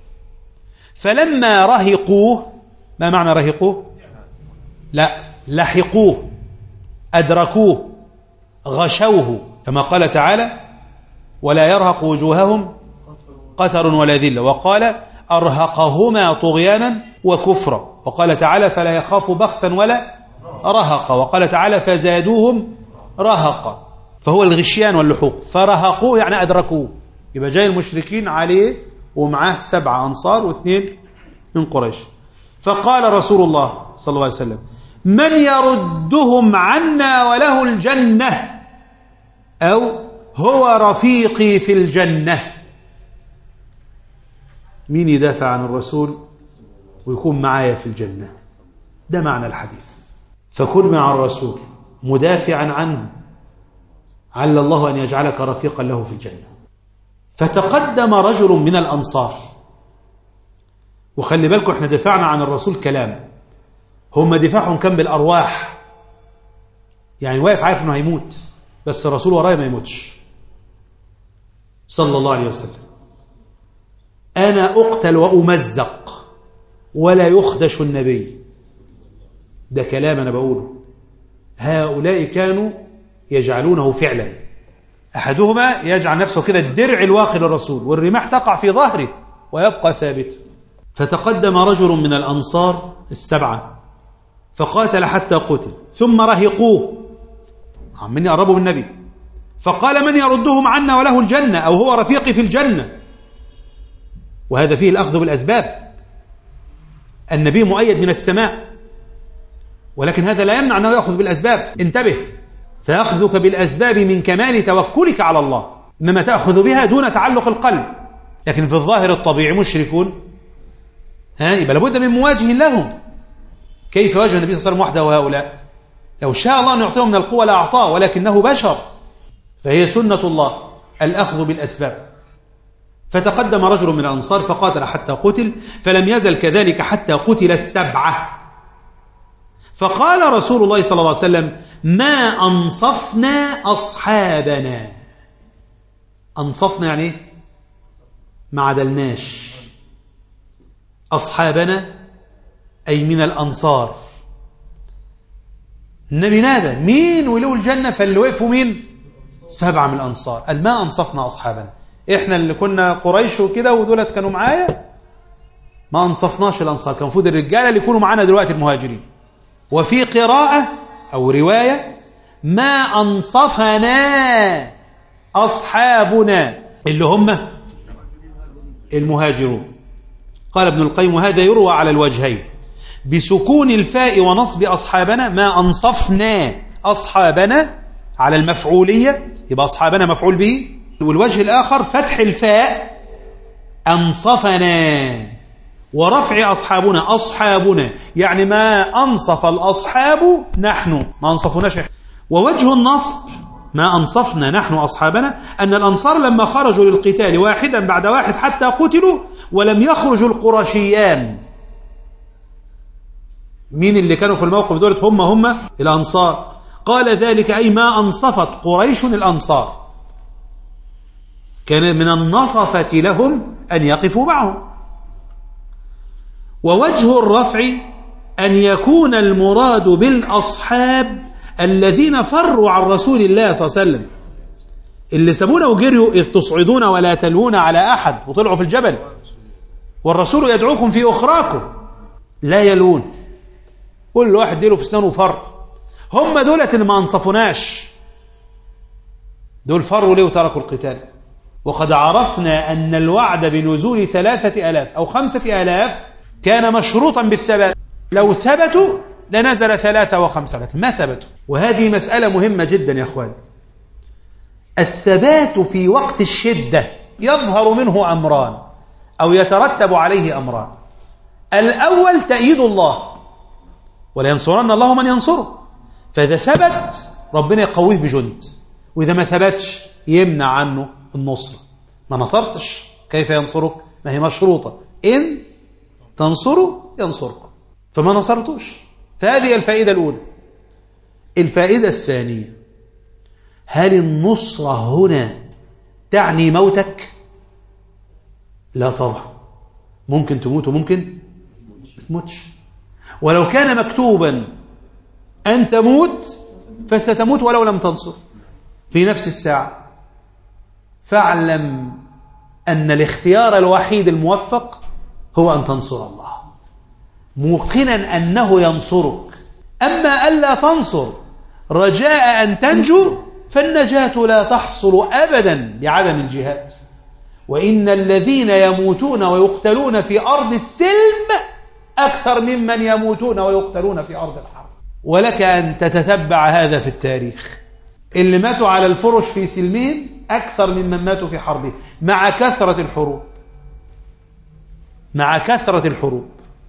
فلما رهقوه، ما معنى رهقوه؟ لا، لحقوه، أدركوه، غشوه، كما قال تعالى ولا يرهق وجوههم قتر ولا ذلة، وقال أرهقهما طغيانا وكفرا، وقال تعالى فلا يخاف بخسا ولا رهق، وقال تعالى فزادوهم رهقا، فهو الغشيان واللحوق، فرهقوه يعني أدركوه. يبقى جاي المشركين عليه ومعاه سبعة أنصار واثنين من قريش. فقال رسول الله صلى الله عليه وسلم من يردهم عنا وله الجنة، أو هو رفيقي في الجنة. مين يدافع عن الرسول ويكون معايا في الجنة؟ ده معنى الحديث. فكن مع الرسول مدافعا عنه، عل الله أن يجعلك رفيقا له في الجنة. فتقدم رجل من الأنصار، وخلي بالكم احنا دفعنا عن الرسول كلام، هم دفاعهم كان بالأرواح، يعني واقف عارف انه هيموت بس الرسول ورايا ما يموتش صلى الله عليه وسلم. أنا أقتل وأمزق ولا يخدش النبي. ده كلام أنا بقوله. هؤلاء كانوا يجعلونه فعلا. أحدهما يجعل نفسه كده الدرع الواقي للرسول، والرماح تقع في ظهره ويبقى ثابتا. فتقدم رجل من الأنصار السبعة فقاتل حتى قتل، ثم رهقوه عمالين يقربوا من النبي، فقال من يردهم عنا وله الجنة، أو هو رفيقي في الجنة. وهذا فيه الأخذ بالأسباب. النبي مؤيد من السماء، ولكن هذا لا يمنع أنه يأخذ بالأسباب. انتبه، فيأخذك بالأسباب من كمال توكلك على الله، إنما تأخذ بها دون تعلق القلب. لكن في الظاهر الطبيعي مشركون، ها يبقى لابد من مواجه لهم. كيف واجه النبي صلى الله عليه وسلم وحده وهؤلاء؟ لو شاء الله أن يعطيهم من القوة لأعطاه، ولكنه بشر، فهي سنة الله الأخذ بالأسباب. فتقدم رجل من الأنصار فقاتل حتى قتل، فلم يزل كذلك حتى قتل السبعة. فقال رسول الله صلى الله عليه وسلم ما أنصفنا أصحابنا. أنصفنا يعني إيه؟ ما عدلناش. أصحابنا أي من الأنصار. النبي نادى مين وله الجنة؟ فاللي وقفوا مين؟ سبعة من الأنصار. قال ما أنصفنا أصحابنا. إحنا اللي كنا قريش وكده ودولت كانوا معايا، ما أنصفناش الأنصار. كان المفروض الرجالة اللي يكونوا معانا دلوقتي المهاجرين. وفي قراءة أو رواية ما أنصفنا أصحابنا اللي هم المهاجرون. قال ابن القيم وهذا يروى على الوجهين، بسكون الفاء ونصب أصحابنا ما أنصفنا أصحابنا على المفعولية، يبقى أصحابنا مفعول به، والوجه الآخر فتح الفاء أنصفنا ورفع أصحابنا أصحابنا، يعني ما أنصف الأصحاب نحن، ما أنصفناش. ووجه النصب ما أنصفنا نحن أصحابنا أن الأنصار لما خرجوا للقتال واحدا بعد واحد حتى قتلوا ولم يخرجوا القرشيان. مين اللي كانوا في الموقف دولت؟ هم هم الأنصار. قال ذلك أي ما أنصفت قريش الأنصار، كان من النصفة لهم أن يقفوا معهم. ووجه الرفع أن يكون المراد بالأصحاب الذين فروا عن رسول الله صلى الله عليه وسلم، اللي سابونا وجريوا إذ تصعدون ولا تلوون على أحد، وطلعوا في الجبل والرسول يدعوكم في أخراكم لا يلون، كل واحد ديله في سنانه فر. هم دولة اللي ما انصفوناش، دول فروا ليه وتركوا القتال. وقد عرفنا أن الوعد بنزول ثلاثة ألاف أو خمسة ألاف كان مشروطا بالثبات، لو ثبتوا لنزل ثلاثة وخمسة، لكن ما ثبتوا. وهذه مسألة مهمة جدا يا أخوان. الثبات في وقت الشدة يظهر منه أمران أو يترتب عليه أمران. الأول تأييد الله، ولا ينصرن الله من ينصره، فإذا ثبت ربنا يقويه بجند، وإذا ما ثبتش يمنع عنه النصر. ما نصرتش كيف ينصرك؟ ما هي مشروطة، إن تنصروا ينصركم، فما نصرتوش. فهذه الفائدة الأولى. الفائدة الثانية، هل النصرة هنا تعني موتك؟ لا طبعا، ممكن تموت وممكن ما تموتش. ولو كان مكتوبا أن تموت فستموت ولو لم تنصر، في نفس الساعة. فاعلم أن الاختيار الوحيد الموفق هو أن تنصر الله، موقنا أنه ينصرك. أما ألا تنصر رجاء أن تنجو فالنجاة لا تحصل أبدا بعدم الجهاد. وإن الذين يموتون ويقتلون في أرض السلم أكثر ممن يموتون ويقتلون في أرض الحرب. ولك أن تتتبع هذا في التاريخ، اللي ماتوا على الفرش في سلمهم أكثر ممن ماتوا في حربهم، مع كثرة الحروب مع كثرة الحروب.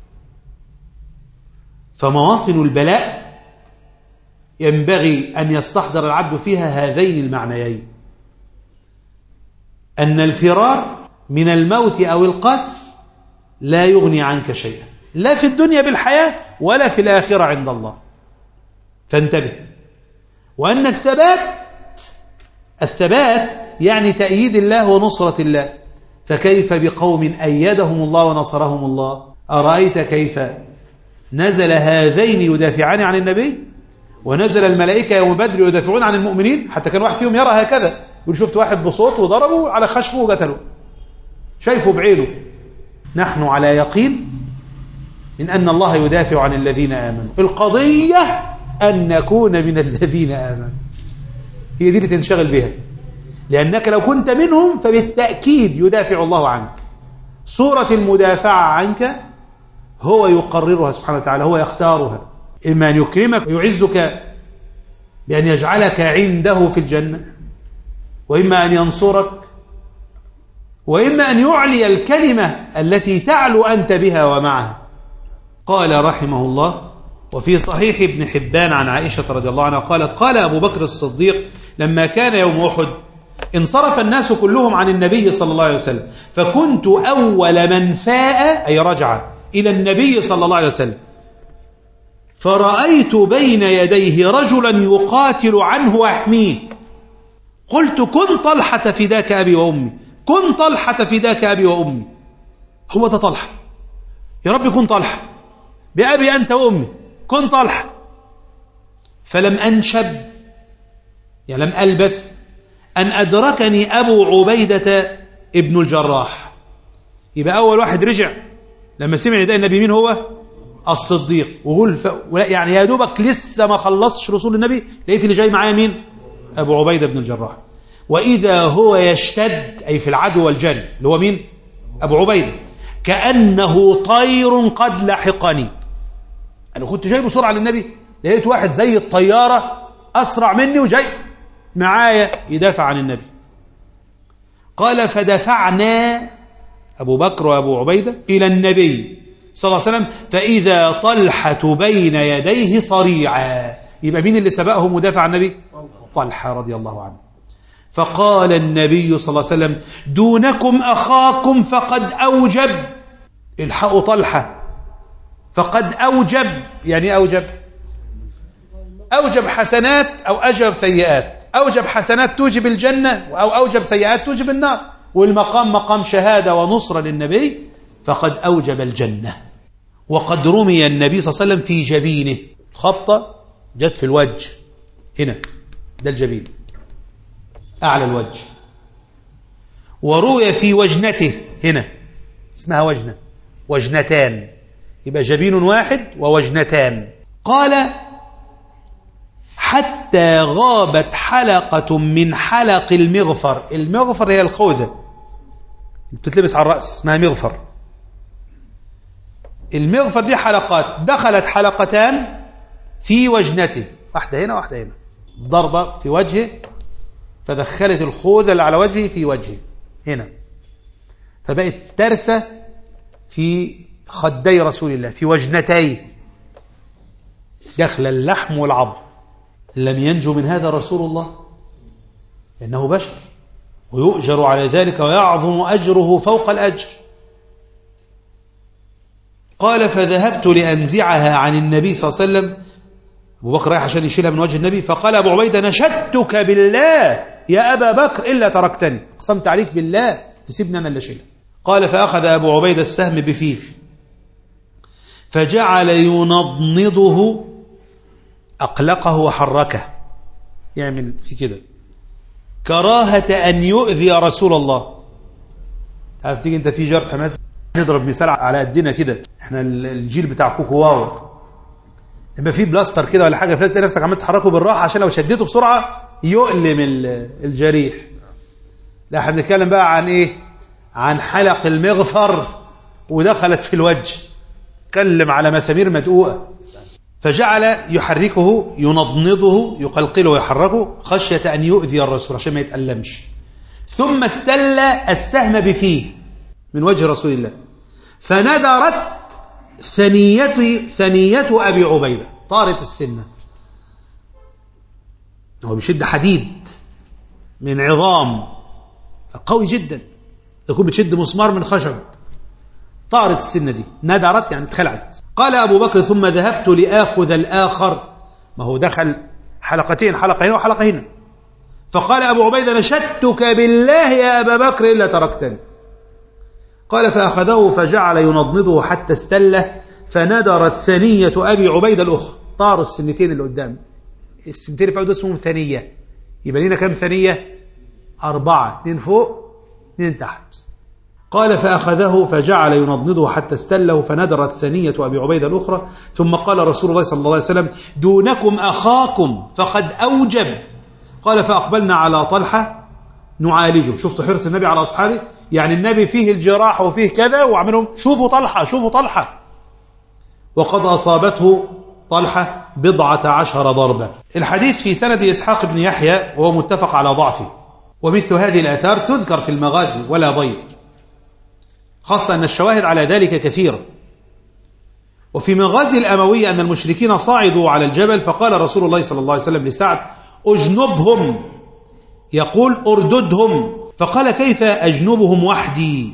فمواطن البلاء ينبغي أن يستحضر العبد فيها هذين المعنيين: أن الفرار من الموت أو القتل لا يغني عنك شيئا، لا في الدنيا بالحياة ولا في الآخرة عند الله، فانتبه. وأن الثبات الثبات يعني تأييد الله ونصرة الله. فكيف بقوم أيدهم الله ونصرهم الله؟ أرأيت كيف نزل هذين يدافعان عن النبي، ونزل الملائكة يوم بدر يدافعون عن المؤمنين، حتى كان واحد فيهم يرى هكذا، يقول شفت واحد بصوت وضربه على خشبه وقتله، شايفه بعينه. نحن على يقين من أن الله يدافع عن الذين آمنوا. القضية أن نكون من الذين آمنوا، هي دي اللي تنشغل بها، لأنك لو كنت منهم فبالتأكيد يدافع الله عنك. صورة المدافعة عنك هو يقررها سبحانه وتعالى، هو يختارها، إما أن يكرمك ويعزك بأن يجعلك عنده في الجنة، وإما أن ينصرك، وإما أن يعلي الكلمة التي تعلو أنت بها ومعها. قال رحمه الله: وفي صحيح ابن حبان عن عائشة رضي الله عنها قالت: قال أبو بكر الصديق لما كان يوم أحد انصرف الناس كلهم عن النبي صلى الله عليه وسلم، فكنت أول من فاء أي رجع إلى النبي صلى الله عليه وسلم، فرأيت بين يديه رجلا يقاتل عنه ويحميه، قلت: كن طلحة فداك أبي وأمي، كن طلحة فداك أبي وأمي. هو ده طلحة، يا رب كن طلحة، بأبي أنت وأمي، كن طلحة. فلم أنشب، يعني لم ألبث أن أدركني أبو عبيدة ابن الجراح. يبقى أول واحد رجع لما سمع نداء النبي مين هو؟ الصديق. وقول ف... يعني يا دوبك لسه ما خلصتش رسول النبي لقيت اللي جاي معايا مين؟ أبو عبيدة بن الجراح. وإذا هو يشتد، أي في العدو والجري، اللي هو مين؟ أبو عبيدة، كأنه طير قد لحقني. أنا كنت جاي بسرعة للنبي، لقيت واحد زي الطيارة أسرع مني وجاي معايا يدافع عن النبي. قال: فدفعنا أبو بكر وأبو عبيدة إلى النبي صلى الله عليه وسلم، فإذا طلحة بين يديه صريعا. يبقى مين اللي سبقهم ودافع عن النبي؟ طلحة رضي الله عنه. فقال النبي صلى الله عليه وسلم: دونكم أخاكم فقد أوجب. الحقوا طلحة، فقد أوجب. يعني أوجب أوجب حسنات أو أوجب سيئات. أوجب حسنات توجب الجنة، أو أوجب سيئات توجب النار. والمقام مقام شهادة ونصرة للنبي، فقد أوجب الجنة. وقد رمي النبي صلى الله عليه وسلم في جبينه، خبطة جت في الوجه هنا، ده الجبين أعلى الوجه. وروي في وجنته هنا، اسمها وجنة، وجنتان، يبقى جبين واحد ووجنتان. قال: حتى غابت حلقة من حلق المغفر. المغفر هي الخوذة بتتلبس على الرأس، اسمها مغفر. المغفر دي حلقات، دخلت حلقتان في وجنته، واحدة هنا واحدة هنا، ضربة في وجهه فدخلت الخوذة اللي على وجهه في وجهه هنا، فبقت ترسة في خدي رسول الله، في وجنتيه، دخل اللحم والعظم. لم ينجو من هذا رسول الله، لأنه بشر ويؤجر على ذلك ويعظم أجره فوق الأجر. قال: فذهبت لأنزعها عن النبي صلى الله عليه وسلم. أبو بكر رايح عشان يشيلها من وجه النبي، فقال أبو عبيدة: نشدتك بالله يا أبا بكر إلا تركتني، قسمت عليك بالله تسيبني أنا اللي أشيلها. قال: فأخذ أبو عبيدة السهم بفيه فجعل ينضنضه، أقلقه وحركه، يعمل في كده كراهة أن يؤذي رسول الله. تعرف تيجي أنت في جرح مثلا، نضرب مثال على قدنا كده، احنا الجيل بتاع كوكو واو، لما في بلاستر كده ولا حاجة تلاقي نفسك عمال تحركه بالراحة عشان لو شديته بسرعة يؤلم الجريح. لا احنا بنتكلم بقى عن ايه؟ عن حلق المغفر ودخلت في الوجه، كلم على مسامير مدقوقة. فجعل يحركه ينضنضه يقلقله ويحركه خشية أن يؤذي الرسول عشان ما يتألمش. ثم استل السهم بفيه من وجه رسول الله، فندرت ثنية ثنية أبي عبيدة، طارت السنة. هو بيشد حديد من عظام قوي جدا، يكون بتشد مسمار من خشب، طارت السنة دي، ندرت يعني اتخلعت. قال أبو بكر ثم ذهبت لآخذ الآخر، ما هو دخل حلقتين، حلقة هنا وحلقة هنا. فقال أبو عبيدة نشدتك بالله يا أبا بكر إلا تركتني. قال فأخذه فجعل ينضنضه حتى استله، فندرت ثنية أبي عبيدة الأخرى، طار السنتين اللي قدام، السنتين اللي فوق اسمهم ثنية، يبقى لنا كم ثنية؟ أربعة، اثنين فوق اثنين تحت. قال فأخذه فجعل ينضنضه حتى استله، فندرت ثنية أبي عبيدة الأخرى. ثم قال رسول الله صلى الله عليه وسلم دونكم أخاكم فقد أوجب. قال فأقبلنا على طلحة نعالجه. شفتوا حرص النبي على أصحابه، يعني النبي فيه الجراح وفيه كذا وعملهم شوفوا طلحة شوفوا طلحة. وقد أصابته طلحة بضعة عشر ضربة. الحديث في سند إسحاق بن يحيى وهو متفق على ضعفه، ومثل هذه الآثار تذكر في المغازي ولا ضير، خاصة أن الشواهد على ذلك كثيرة. وفي مغازي الأموية أن المشركين صعدوا على الجبل، فقال رسول الله صلى الله عليه وسلم لسعد أجنبهم، يقول أرددهم، فقال كيف أجنبهم وحدي؟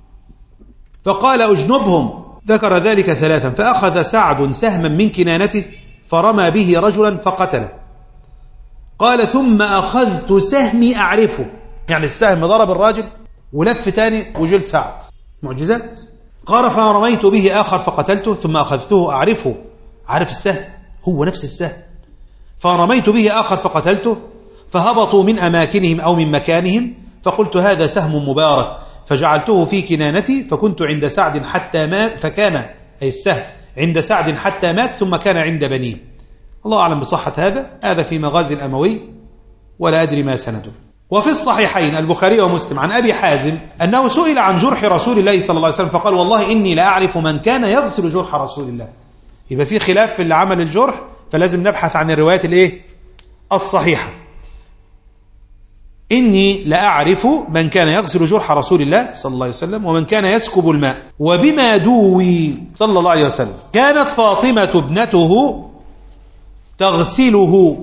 فقال أجنبهم، ذكر ذلك ثلاثا. فأخذ سعد سهما من كنانته فرمى به رجلا فقتله. قال ثم أخذت سهمي أعرفه، يعني السهم ضرب الراجل ولف تاني وجلد سعد، معجزات. قال فرميت به آخر فقتلته، ثم أخذته أعرفه، عارف السهم هو نفس السهم، فرميت به آخر فقتلته، فهبطوا من أماكنهم أو من مكانهم، فقلت هذا سهم مبارك، فجعلته في كنانتي، فكنت عند سعد حتى مات، فكان أي السهم عند سعد حتى مات، ثم كان عند بنيه. الله أعلم بصحة هذا، هذا في مغازي الأموي ولا أدري ما سنده. وفي الصحيحين البخاري ومسلم عن أبي حازم أنه سئل عن جرح رسول الله صلى الله عليه وسلم فقال والله إني لا أعرف من كان يغسل جرح رسول الله. يبقى في خلاف في اللي عمل الجرح، فلازم نبحث عن الروايات الايه الصحيحة. إني لا أعرف من كان يغسل جرح رسول الله صلى الله عليه وسلم ومن كان يسكب الماء. وبما دوي صلى الله عليه وسلم كانت فاطمة ابنته تغسله،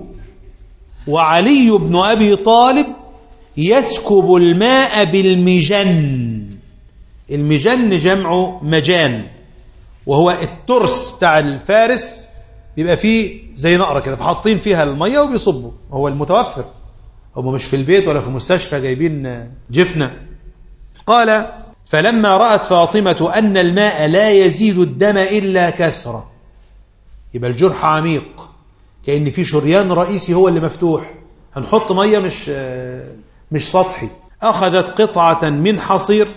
وعلي بن أبي طالب يسكب الماء بالمجن. المجن جمع مجان، وهو الترس بتاع الفارس، بيبقى فيه زي نقرة كده فحاطين فيها المية وبيصبوا، هو المتوفر، هم مش في البيت ولا في مستشفى جايبين جفنة. قال فلما رأت فاطمة أن الماء لا يزيد الدم إلا كثرة، يبقى الجرح عميق، كأن في شريان رئيسي هو اللي مفتوح، هنحط مية مش مش سطحي. أخذت قطعة من حصير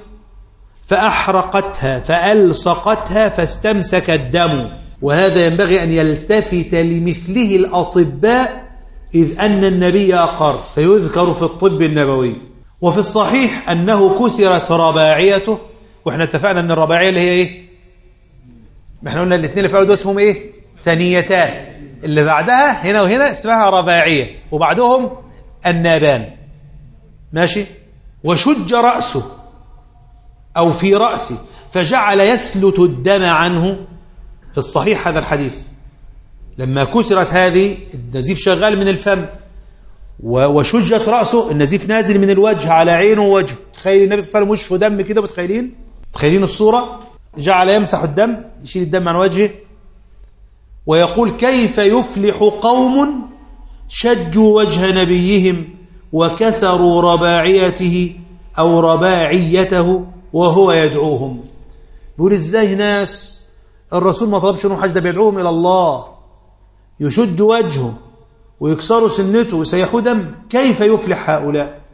فأحرقتها فألصقتها فاستمسك الدم. وهذا ينبغي أن يلتفت لمثله الأطباء، إذ أن النبي أقر، فيذكر في الطب النبوي. وفي الصحيح أنه كسرت رباعيته، وإحنا اتفقنا أن الرباعية اللي هي إيه؟ إحنا قلنا الاثنين اللي في أول اسمهم إيه؟ ثنيتان، اللي بعدها هنا وهنا اسمها رباعية، وبعدهم النابان، ماشي. وشج رأسه أو في رأسه فجعل يسلت الدم عنه. في الصحيح هذا الحديث لما كسرت هذه النزيف شغال من الفم، وشجت رأسه النزيف نازل من الوجه على عينه ووجهه. تخيل النبي صلى الله عليه وسلم وشه دم كده، متخيلين تخيلين الصورة؟ جعل يمسح الدم، يشيل الدم عن وجهه، ويقول كيف يفلح قوم شجوا وجه نبيهم وكسروا رباعيته أو رباعيته وهو يدعوهم. بيقول ازاي ناس الرسول ما طلبش منهم حاجة، ده بيدعوهم إلى الله، يشد وجهه ويكسروا سنته ويسيحوا دم، كيف يفلح هؤلاء؟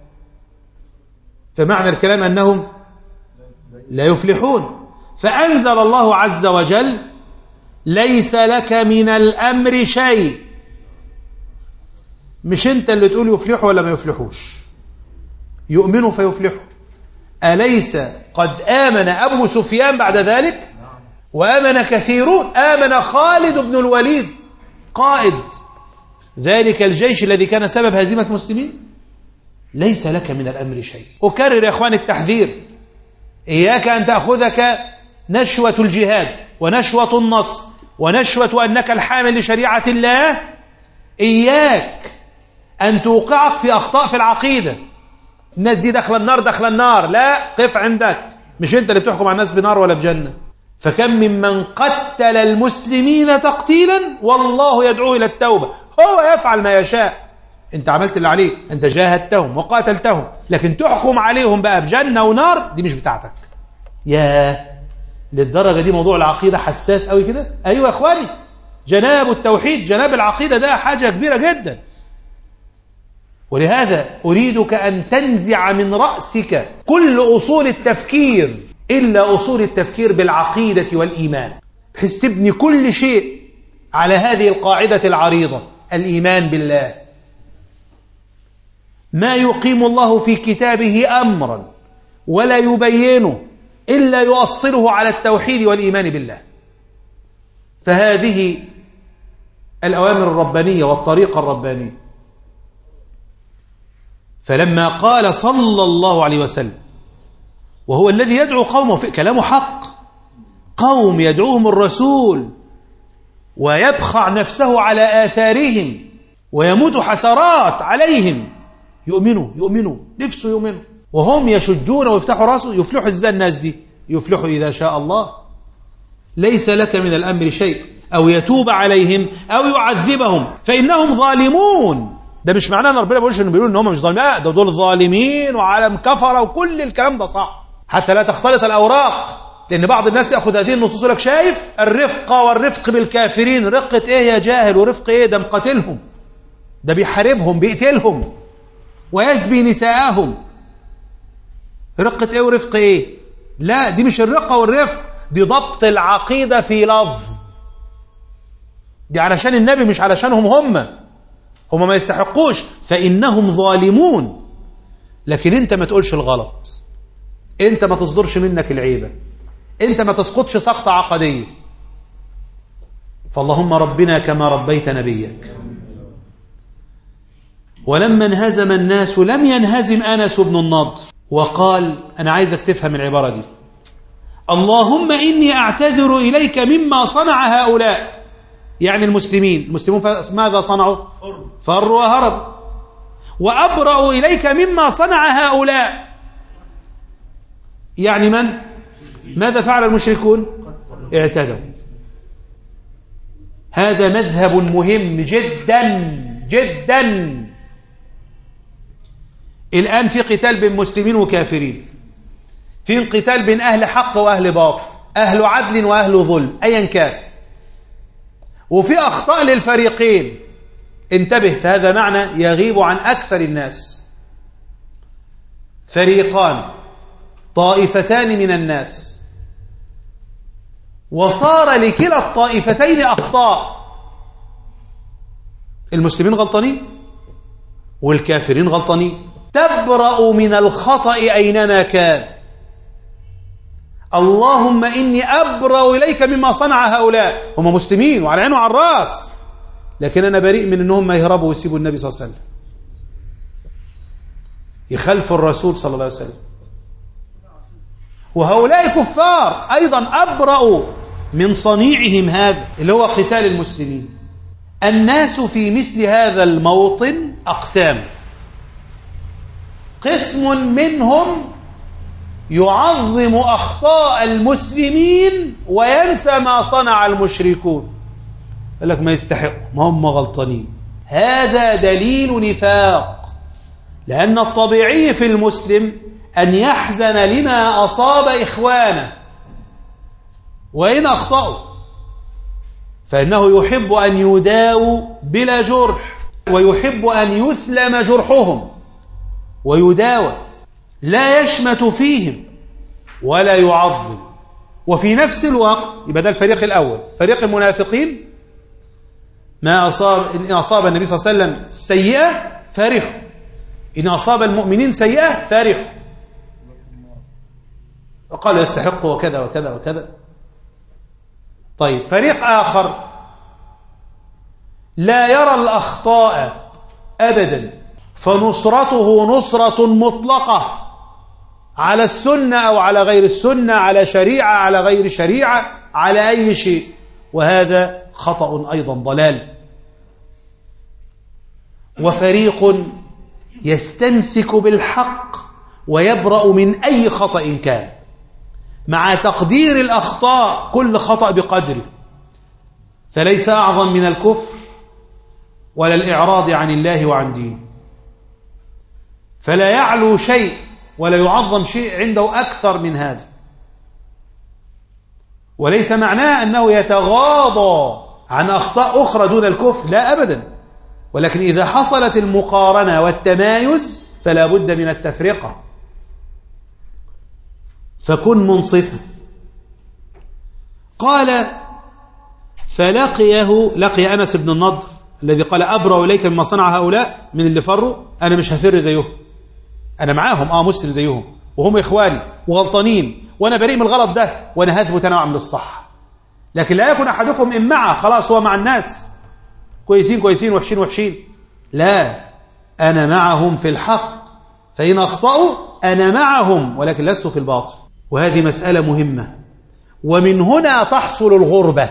فمعنى الكلام أنهم لا يفلحون. فأنزل الله عز وجل ليس لك من الأمر شيء. مش أنت اللي تقول يفلحوا ولا ما يفلحوش، يؤمنوا فيفلحوا. أليس قد آمن أبو سفيان بعد ذلك؟ وآمن كثيرون. آمن خالد بن الوليد قائد ذلك الجيش الذي كان سبب هزيمة المسلمين. ليس لك من الأمر شيء. أكرر يا إخوان التحذير، إياك أن تأخذك نشوة الجهاد ونشوة النصر ونشوة أنك الحامل لشريعة الله، إياك أن توقعك في أخطاء في العقيدة. الناس دي دخل النار دخل النار، لا، قف عندك، مش أنت اللي بتحكم على الناس بنار ولا بجنة. فكم ممن قتل المسلمين تقتيلا والله يدعو إلى التوبة. هو يفعل ما يشاء، أنت عملت اللي عليك، أنت جاهدتهم وقاتلتهم، لكن تحكم عليهم بقى بجنة ونار دي مش بتاعتك. يا للدرجة دي موضوع العقيدة حساس قوي كده؟ أيوة يا إخواني، جناب التوحيد جناب العقيدة ده حاجة كبيرة جدا. ولهذا أريدك أن تنزع من رأسك كل أصول التفكير إلا أصول التفكير بالعقيدة والإيمان، بحيث تبني كل شيء على هذه القاعدة العريضة، الإيمان بالله. ما يقيم الله في كتابه أمرا ولا يبينه إلا يؤصله على التوحيد والإيمان بالله. فهذه الأوامر الربانية والطريقة الربانية. فلما قال صلى الله عليه وسلم وهو الذي يدعو قومه، في كلامه حق، قوم يدعوهم الرسول ويبخع نفسه آلى آثارهم ويموت حسرات عليهم، يؤمنوا يؤمنوا نفسه يؤمنوا، وهم يشجون ويفتحوا راسه. يفلحوا ازاي الناس دي؟ يفلحوا إذا شاء الله. ليس لك من الأمر شيء، أو يتوب عليهم أو يعذبهم فإنهم ظالمون. ده مش معناه ان ربنا بيقولش ان بيقولوا ان هم مش ظالمين، لا، ده دول ظالمين وعالم كفره وكل الكلام ده صح، حتى لا تختلط الأوراق. لأن بعض الناس يأخذ هذه النصوص يقول لك شايف الرفقة والرفق بالكافرين، رقة إيه يا جاهل ورفق إيه؟ ده مقاتلهم، ده بيحاربهم بيقتلهم ويسبي نساءهم، رقة إيه ورفق إيه؟ لا، دي مش الرقة والرفق، دي ضبط العقيدة في لفظ، دي علشان النبي مش علشانهم هم، هم ما يستحقوش، فإنهم ظالمون. لكن أنت ما تقولش الغلط، أنت ما تصدرش منك العيبة، أنت ما تسقطش سقطة عقدية. فاللهم ربنا كما ربيت نبيك. ولما انهزم الناس لم ينهزم أنس بن النضر وقال، أنا عايزك تفهم العبارة دي، اللهم إني أعتذر إليك مما صنع هؤلاء، يعني المسلمين. المسلمون ماذا صنعوا؟ فروا وهربوا. وأبرأ إليك مما صنع هؤلاء، يعني من؟ ماذا فعل المشركون؟ اعتدوا. هذا مذهب مهم جدا جدا. الآن في قتال بين مسلمين وكافرين، في انقتال بين أهل حق وأهل باطل، أهل عدل وأهل ظلم، أيا كان، وفي أخطاء للفريقين. انتبه، فهذا معنى يغيب عن أكثر الناس. فريقان، طائفتان من الناس، وصار لكلا الطائفتين أخطاء. المسلمين غلطانين والكافرين غلطانين. تبرأ من الخطأ أينما كان. اللهم إني أبرأ إليك مما صنع هؤلاء، هم مسلمين وعلى عينه وعلى الراس، لكن أنا بريء من أنهم ما يهربوا ويسيبوا النبي صلى الله عليه وسلم، يخلفوا الرسول صلى الله عليه وسلم. وهؤلاء كفار أيضا، أبرأوا من صنيعهم هذا اللي هو قتال المسلمين. الناس في مثل هذا الموطن أقسام. قسم منهم يعظم أخطاء المسلمين وينسى ما صنع المشركون، يقول لك ما يستحقوا، ما هم غلطانين. هذا دليل نفاق، لأن الطبيعي في المسلم أن يحزن لما أصاب إخوانه وإن أخطأوا، فإنه يحب أن يداووا بلا جرح، ويحب أن يثلم جرحهم ويداوى. لا يشمت فيهم ولا يعظم. وفي نفس الوقت يبقى ده الفريق الأول، فريق المنافقين ما أصاب إن أصاب النبي صلى الله عليه وسلم سيئة فرحوا، إن أصاب المؤمنين سيئة فرحوا، وقال يستحق وكذا وكذا وكذا. طيب فريق آخر لا يرى الأخطاء أبدا، فنصرته نصرة مطلقة على السنة أو على غير السنة، على شريعة على غير شريعة، على أي شيء، وهذا خطأ أيضا ضلال. وفريق يستمسك بالحق ويبرأ من أي خطأ كان، مع تقدير الأخطاء كل خطأ بقدره، فليس أعظم من الكفر ولا الإعراض عن الله وعن دينه، فلا يعلو شيء ولا يعظم شيء عنده أكثر من هذا. وليس معناه أنه يتغاضى عن أخطاء أخرى دون الكفر، لا أبدا، ولكن إذا حصلت المقارنة والتمايز فلا بد من التفرقة، فكن منصفا. قال فلقيه لقي أنس بن النضر الذي قال أبرأ إليك مما صنع هؤلاء، من اللي فروا أنا مش هفر زيهم، أنا معاهم آه مسلم زيهم وهم إخواني وغلطانين وأنا بريء من الغلط ده، وأنا هثبت أنا أعمل الصح. لكن لا يكون أحدكم إمعة خلاص هو مع الناس كويسين كويسين وحشين وحشين، لا، أنا معهم في الحق، فإن أخطأوا أنا معهم ولكن لست في الباطل. وهذه مسألة مهمة، ومن هنا تحصل الغربة،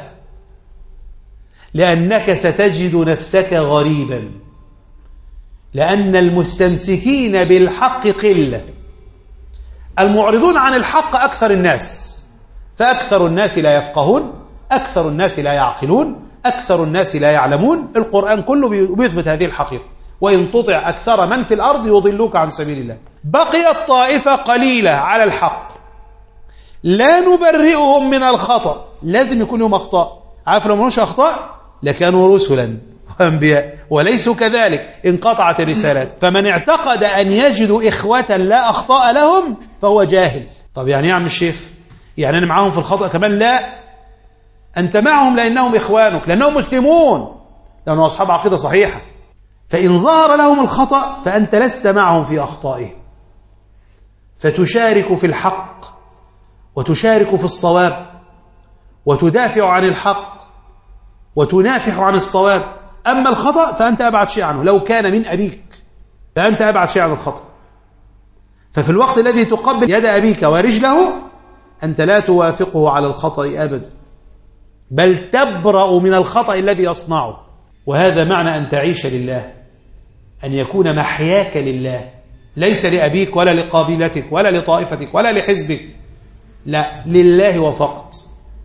لأنك ستجد نفسك غريبا، لأن المستمسكين بالحق قلة، المعرضون عن الحق أكثر الناس، فأكثر الناس لا يفقهون، أكثر الناس لا يعقلون، أكثر الناس لا يعلمون. القرآن كله بيثبت هذه الحقيقة، وإن تطع أكثر من في الأرض يضلوك عن سبيل الله. بقيت طائفة قليلة على الحق لا نبرئهم من الخطأ، لازم يكون لهم أخطاء، عارف لو منوش أخطاء لكانوا رسلا وأنبياء، وليسوا كذلك، انقطعت الرسالات. فمن اعتقد أن يجدوا إخوة لا أخطاء لهم فهو جاهل. طب يعني يا عم الشيخ يعني أنا معهم في الخطأ كمان؟ لا، أنت معهم لأنهم إخوانك، لأنهم مسلمون، لأنهم أصحاب عقيدة صحيحة. فإن ظهر لهم الخطأ فأنت لست معهم في أخطائهم، فتشارك في الحق وتشارك في الصواب وتدافع عن الحق وتنافح عن الصواب. أما الخطأ فأنت أبعد شيء عنه، لو كان من أبيك فأنت أبعد شيء عن الخطأ. ففي الوقت الذي تقبل يد أبيك ورجله أنت لا توافقه على الخطأ أبدا، بل تبرأ من الخطأ الذي يصنعه. وهذا معنى أن تعيش لله، أن يكون محياك لله، ليس لأبيك ولا لقابلتك ولا لطائفتك ولا لحزبك، لا، لله وفقط.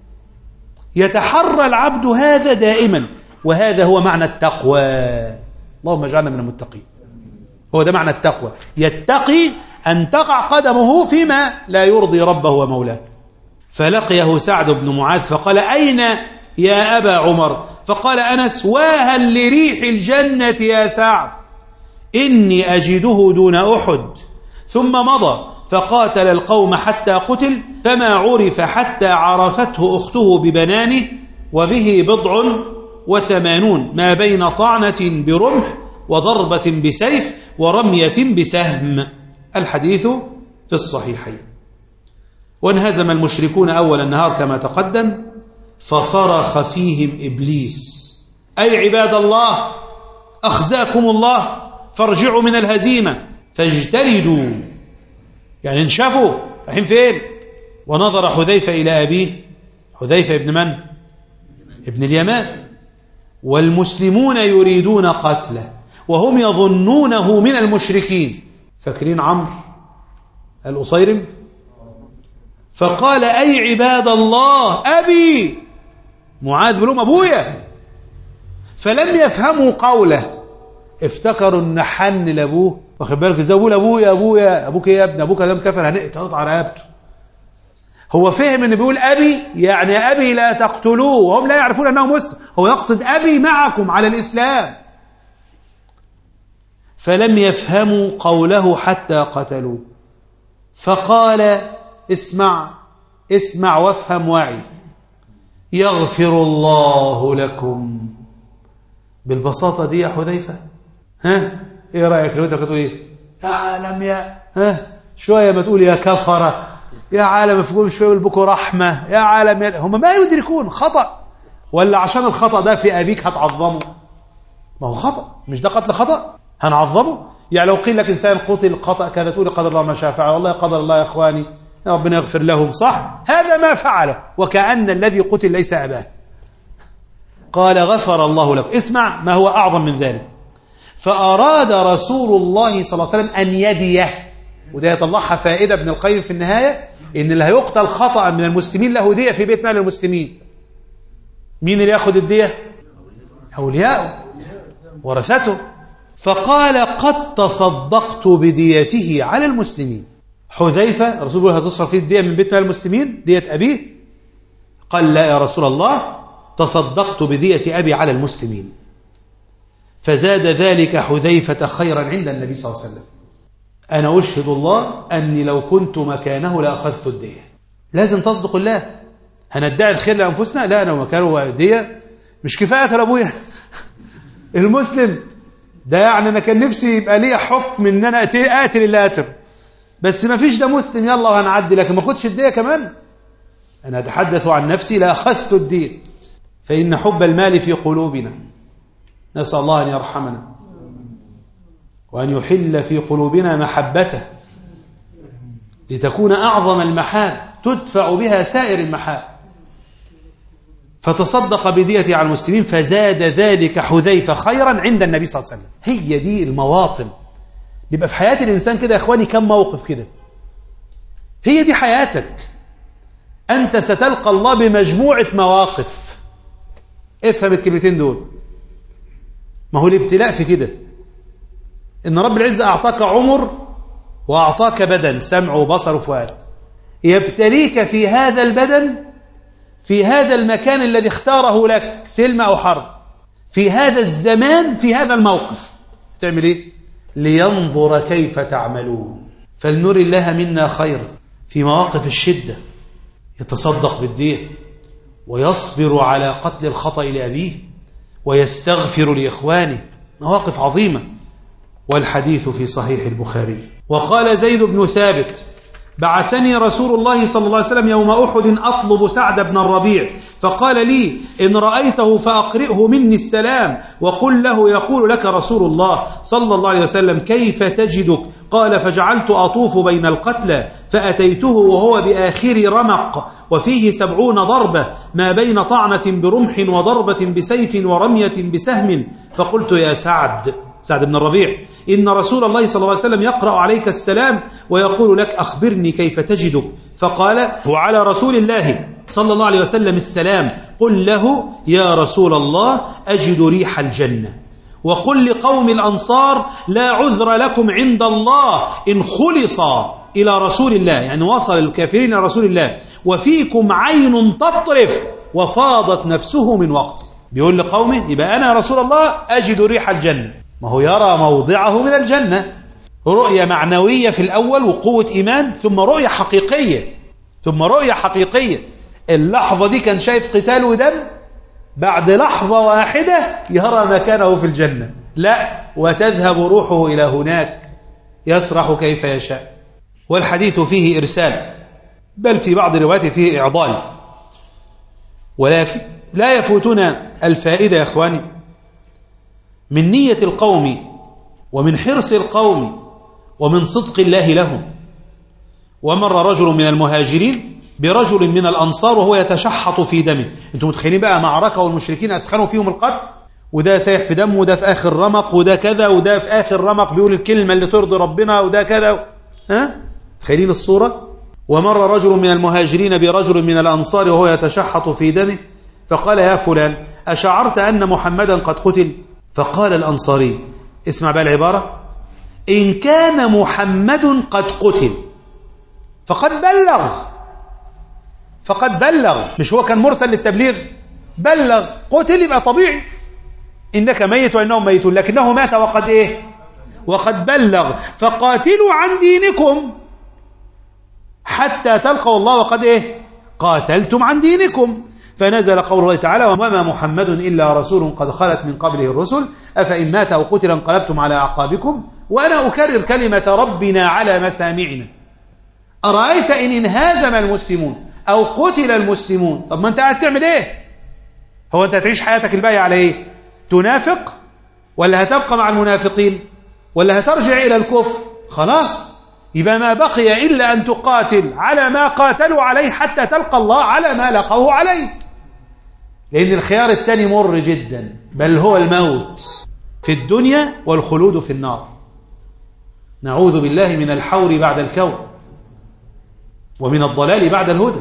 يتحرى العبد هذا دائما، وهذا هو معنى التقوى. اللهم اجعلنا من المتقين. هو ده معنى التقوى، يتقي أن تقع قدمه فيما لا يرضي ربه ومولاه. فلقيه سعد بن معاذ فقال أين يا أبا عمر؟ فقال أنس واهل لريح الجنة يا سعد، إني أجده دون أحد. ثم مضى فقاتل القوم حتى قتل، فما عرف حتى عرفته أخته ببنانه، وبه بضع وثمانون، ما بين طعنة برمح وضربة بسيف ورمية بسهم. الحديث في الصحيحين. وانهزم المشركون أول النهار كما تقدم، فصرخ فيهم إبليس أي عباد الله أخزاكم الله، فارجعوا من الهزيمة فاجتلدوا، يعني انشفوا، رايحين فين؟ ونظر حذيفة إلى أبيه، حذيفة ابن من؟ ابن اليمان، والمسلمون يريدون قتله وهم يظنونه من المشركين. فاكرين عمرو الأصيرم؟ فقال أي عباد الله أبي، معاذ بن لهم أبويا، فلم يفهموا قوله، افتكروا ان حن لابوه، واخد بالك ازاي؟ ابوه ابويا ابويا ابوك ايه يا ابني؟ ابوك ده مكفر هنقطع رقبته. هو فهم ان بيقول ابي يعني ابي لا تقتلوه، وهم لا يعرفون انه مسلم، هو يقصد ابي معكم على الاسلام. فلم يفهموا قوله حتى قتلوه. فقال اسمع اسمع وافهم واعي يغفر الله لكم. بالبساطة دي يا حذيفة، ها ايه رأيك لو انت بتقول ايه؟ يا عالم يا ها شوية ما تقول يا كفرة، يا عالم افقوا شوية يقول رحمة، يا عالم يا... هم ما يدركون خطأ، ولا عشان الخطأ ده في أبيك هتعظمه؟ ما هو خطأ، مش ده قتل خطأ هنعظمه؟ يعني لو قيل لك إنسان قتل خطأ كذا تقول قدر الله ما شاء فعل، والله قدر الله يا إخواني يا ربنا يغفر لهم، صح؟ هذا ما فعله، وكأن الذي قتل ليس أباه. قال غفر الله لكم. اسمع ما هو أعظم من ذلك، فأراد رسول الله صلى الله عليه وسلم أن يديه، وده يطلعها فائدة ابن القيم في النهاية، إن اللي هيقتل خطأ من المسلمين له دية في بيت مال المسلمين. مين اللي ياخد الدية؟ أولياءه ورثته. فقال قد تصدقت بديته على المسلمين. حذيفة رسول الله هتصرف فيه الدية من بيت مال المسلمين، دية أبيه؟ قال لا يا رسول الله، تصدقت بدية أبي على المسلمين. فزاد ذلك حذيفة خيرا عند النبي صلى الله عليه وسلم. أنا أشهد الله أني لو كنت مكانه لأخذت الدية. لازم تصدق الله. هندعي الخير لأنفسنا؟ لا، أنا مكانه دية مش كفاية لأبويا المسلم ده، يعني أنا كان نفسي يبقى لي حكم إن أنا أقتل اللي قاتل، بس ما فيش ده مسلم، يلا وهنعدي، لكن ما أخذش الدية كمان. أنا أتحدث عن نفسي، لأخذت الدية. فإن حب المال في قلوبنا، نسأل الله أن يرحمنا وأن يحل في قلوبنا محبته لتكون أعظم المحاب تدفع بها سائر المحاب. فتصدق بديته على المسلمين، فزاد ذلك حذيفة خيرا عند النبي صلى الله عليه وسلم. هي دي المواطن. بيبقى في حياة الإنسان كده يا إخواني كم موقف كده، هي دي حياتك. أنت ستلقى الله بمجموعة مواقف. افهم الكلمتين دول. ما هو الابتلاء في كده، إن رب العزة أعطاك عمر وأعطاك بدن، سمع وبصر وفؤاد، يبتليك في هذا البدن، في هذا المكان الذي اختاره لك، سلم أو حرب، في هذا الزمان، في هذا الموقف. تعمل إيه؟ لينظر كيف تعملون. فلنري الله منا خير. في مواقف الشدة يتصدق بالدين ويصبر على قتل الخطأ لأبيه ويستغفر لإخوانه، مواقف عظيمة. والحديث في صحيح البخاري. وقال زيد بن ثابت بعثني رسول الله صلى الله عليه وسلم يوم أحد أطلب سعد بن الربيع، فقال لي إن رأيته فأقرئه مني السلام وقل له يقول لك رسول الله صلى الله عليه وسلم كيف تجدك؟ قال فجعلت أطوف بين القتلى فأتيته وهو بآخر رمق وفيه سبعون ضربة ما بين طعنة برمح وضربة بسيف ورمية بسهم، فقلت يا سعد سعد بن الربيع إن رسول الله صلى الله عليه وسلم يقرأ عليك السلام ويقول لك أخبرني كيف تجدك؟ فقال وعلى رسول الله صلى الله عليه وسلم السلام، قل له يا رسول الله أجد ريح الجنة، وقل لقوم الأنصار لا عذر لكم عند الله إن خلص إلى رسول الله، يعني وصل الكافرين إلى رسول الله، وفيكم عين تطرف وفاضت نفسه من وقت. بيقول لقومه يبقى أنا يا رسول الله أجد ريح الجنة، ما هو يرى موضعه من الجنة. رؤية معنوية في الأول وقوة إيمان، ثم رؤية حقيقية، ثم رؤية حقيقية. اللحظة دي كان شايف قتال ودم، بعد لحظة واحدة يرى مكانه في الجنة. لا، وتذهب روحه إلى هناك يسرح كيف يشاء. والحديث فيه إرسال، بل في بعض الروايات فيه إعضال، ولكن لا يفوتنا الفائدة يا إخواني من نية القوم ومن حرص القوم ومن صدق الله لهم. ومر رجل من المهاجرين برجل من الأنصار وهو يتشحط في دمه. انتم متخيلين بقى معركة والمشركين أثخنوا فيهم القتل، وده سايح في دمه، وده في آخر رمق، وده كذا، وده في آخر رمق بيقول الكلمة اللي ترضي ربنا، وده كذا. ها؟ تخيلين الصورة؟ ومر رجل من المهاجرين برجل من الأنصار وهو يتشحط في دمه، فقال يا فلان أشعرت أن محمدا قد قتل؟ فقال الأنصاري، اسمع بقى العبارة، إن كان محمد قد قتل فقد بلغ، فقد بلغ. مش هو كان مرسل للتبليغ؟ بلغ. قتل يبقى طبيعي إنك ميت وإنهم ميتون، لكنه مات وقد إيه؟ وقد بلغ. فقاتلوا عن دينكم، حتى تلقوا الله وقد إيه قاتلتم عن دينكم. فنزل قول الله تعالى وما محمد إلا رسول قد خلت من قبله الرسل أفإن مات أو قتل انقلبتم على أعقابكم. وأنا أكرر كلمة ربنا على مسامعنا. أرأيت إن انهزم المسلمون أو قتل المسلمون، طب ما أنت قاعد تعمل إيه؟ هو أنت هتعيش حياتك الباقية على إيه؟ تنافق ولا هتبقى مع المنافقين ولا هترجع إلى الكفر؟ خلاص يبقى ما بقي إلا أن تقاتل على ما قاتلوا عليه حتى تلقى الله على ما لقوه عليه، لأن الخيار الثاني مر جدا، بل هو الموت في الدنيا والخلود في النار. نعوذ بالله من الحور بعد الكون ومن الضلال بعد الهدى.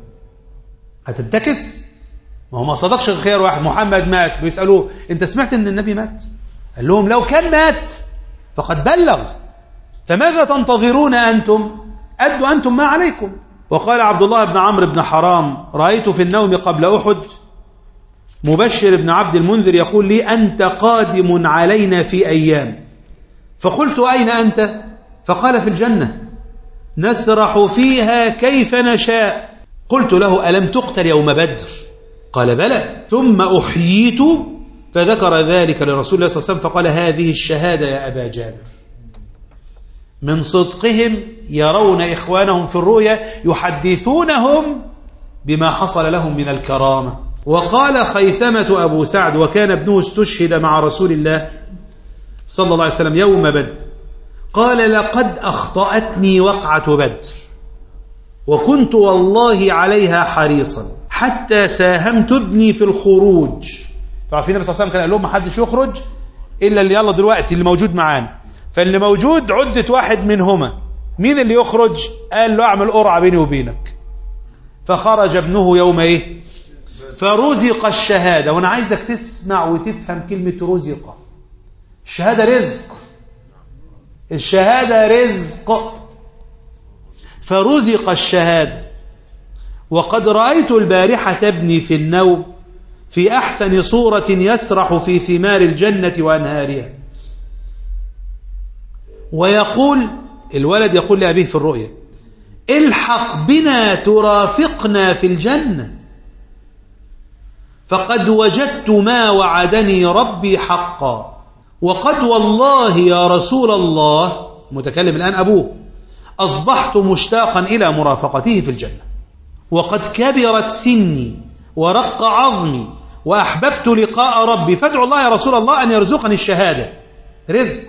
هتنتكس؟ ما هو ما صدقش الخيار واحد. محمد مات، بيسألوه أنت سمعت أن النبي مات؟ قال لهم لو كان مات فقد بلغ، فماذا تنتظرون أنتم؟ أدوا أنتم ما عليكم. وقال عبد الله بن عمرو بن حرام رأيت في النوم قبل أحد مبشر بن عبد المنذر يقول لي أنت قادم علينا في أيام، فقلت أين أنت؟ فقال في الجنة نسرح فيها كيف نشاء. قلت له ألم تقتل يوم بدر؟ قال بلى، ثم أحييت، فذكر ذلك لرسول الله صلى الله عليه وسلم فقال هذه الشهادة يا أبا جابر. من صدقهم يرون إخوانهم في الرؤيا يحدثونهم بما حصل لهم من الكرامة. وقال خيثمة أبو سعد وكان ابنه استشهد مع رسول الله صلى الله عليه وسلم يوم بدر، قال لقد أخطأتني وقعة بدر وكنت والله عليها حريصا حتى ساهمت ابني في الخروج. فعارفين النبي صلى الله عليه وسلم كان قال لهم ما حدش يخرج إلا اللي يلا دلوقتي اللي موجود معانا، فاللي موجود عدة واحد منهما، مين اللي يخرج؟ قال له أعمل قرعة بيني وبينك. فخرج ابنه يوم إيه؟ فرزق الشهادة. وأنا عايزك تسمع وتفهم كلمة رزق. الشهادة رزق، الشهادة رزق. فرزق الشهادة. وقد رأيت البارحة ابني في النوم في أحسن صورة يسرح في ثمار الجنة وأنهارها، ويقول الولد يقول لأبيه في الرؤيا الحق بنا ترافقنا في الجنة فقد وجدت ما وعدني ربي حقا، وقد والله يا رسول الله، متكلم الآن أبوه، أصبحت مشتاقا إلى مرافقته في الجنة، وقد كبرت سني ورق عظمي وأحببت لقاء ربي، فادعو الله يا رسول الله أن يرزقني الشهادة، رزق،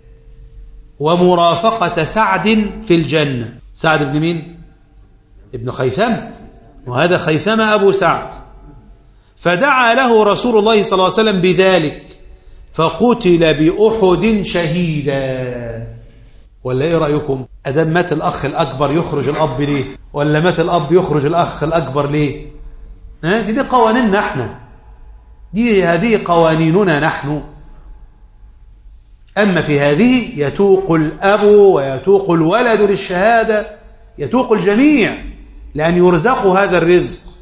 ومرافقة سعد في الجنة. سعد بن مين؟ ابن خيثمة، وهذا خيثمة أبو سعد. فدعا له رسول الله صلى الله عليه وسلم بذلك فقتل بأحد شهيدا. ولا ايه رأيكم؟ أدام مات الأخ الأكبر يخرج الأب ليه؟ ولا مات الأب يخرج الأخ الأكبر ليه؟ ها؟ دي, دي قوانيننا احنا، دي هذه قوانيننا نحن. أما في هذه يتوق الأب ويتوق الولد للشهادة، يتوق الجميع لأن يرزقوا هذا الرزق.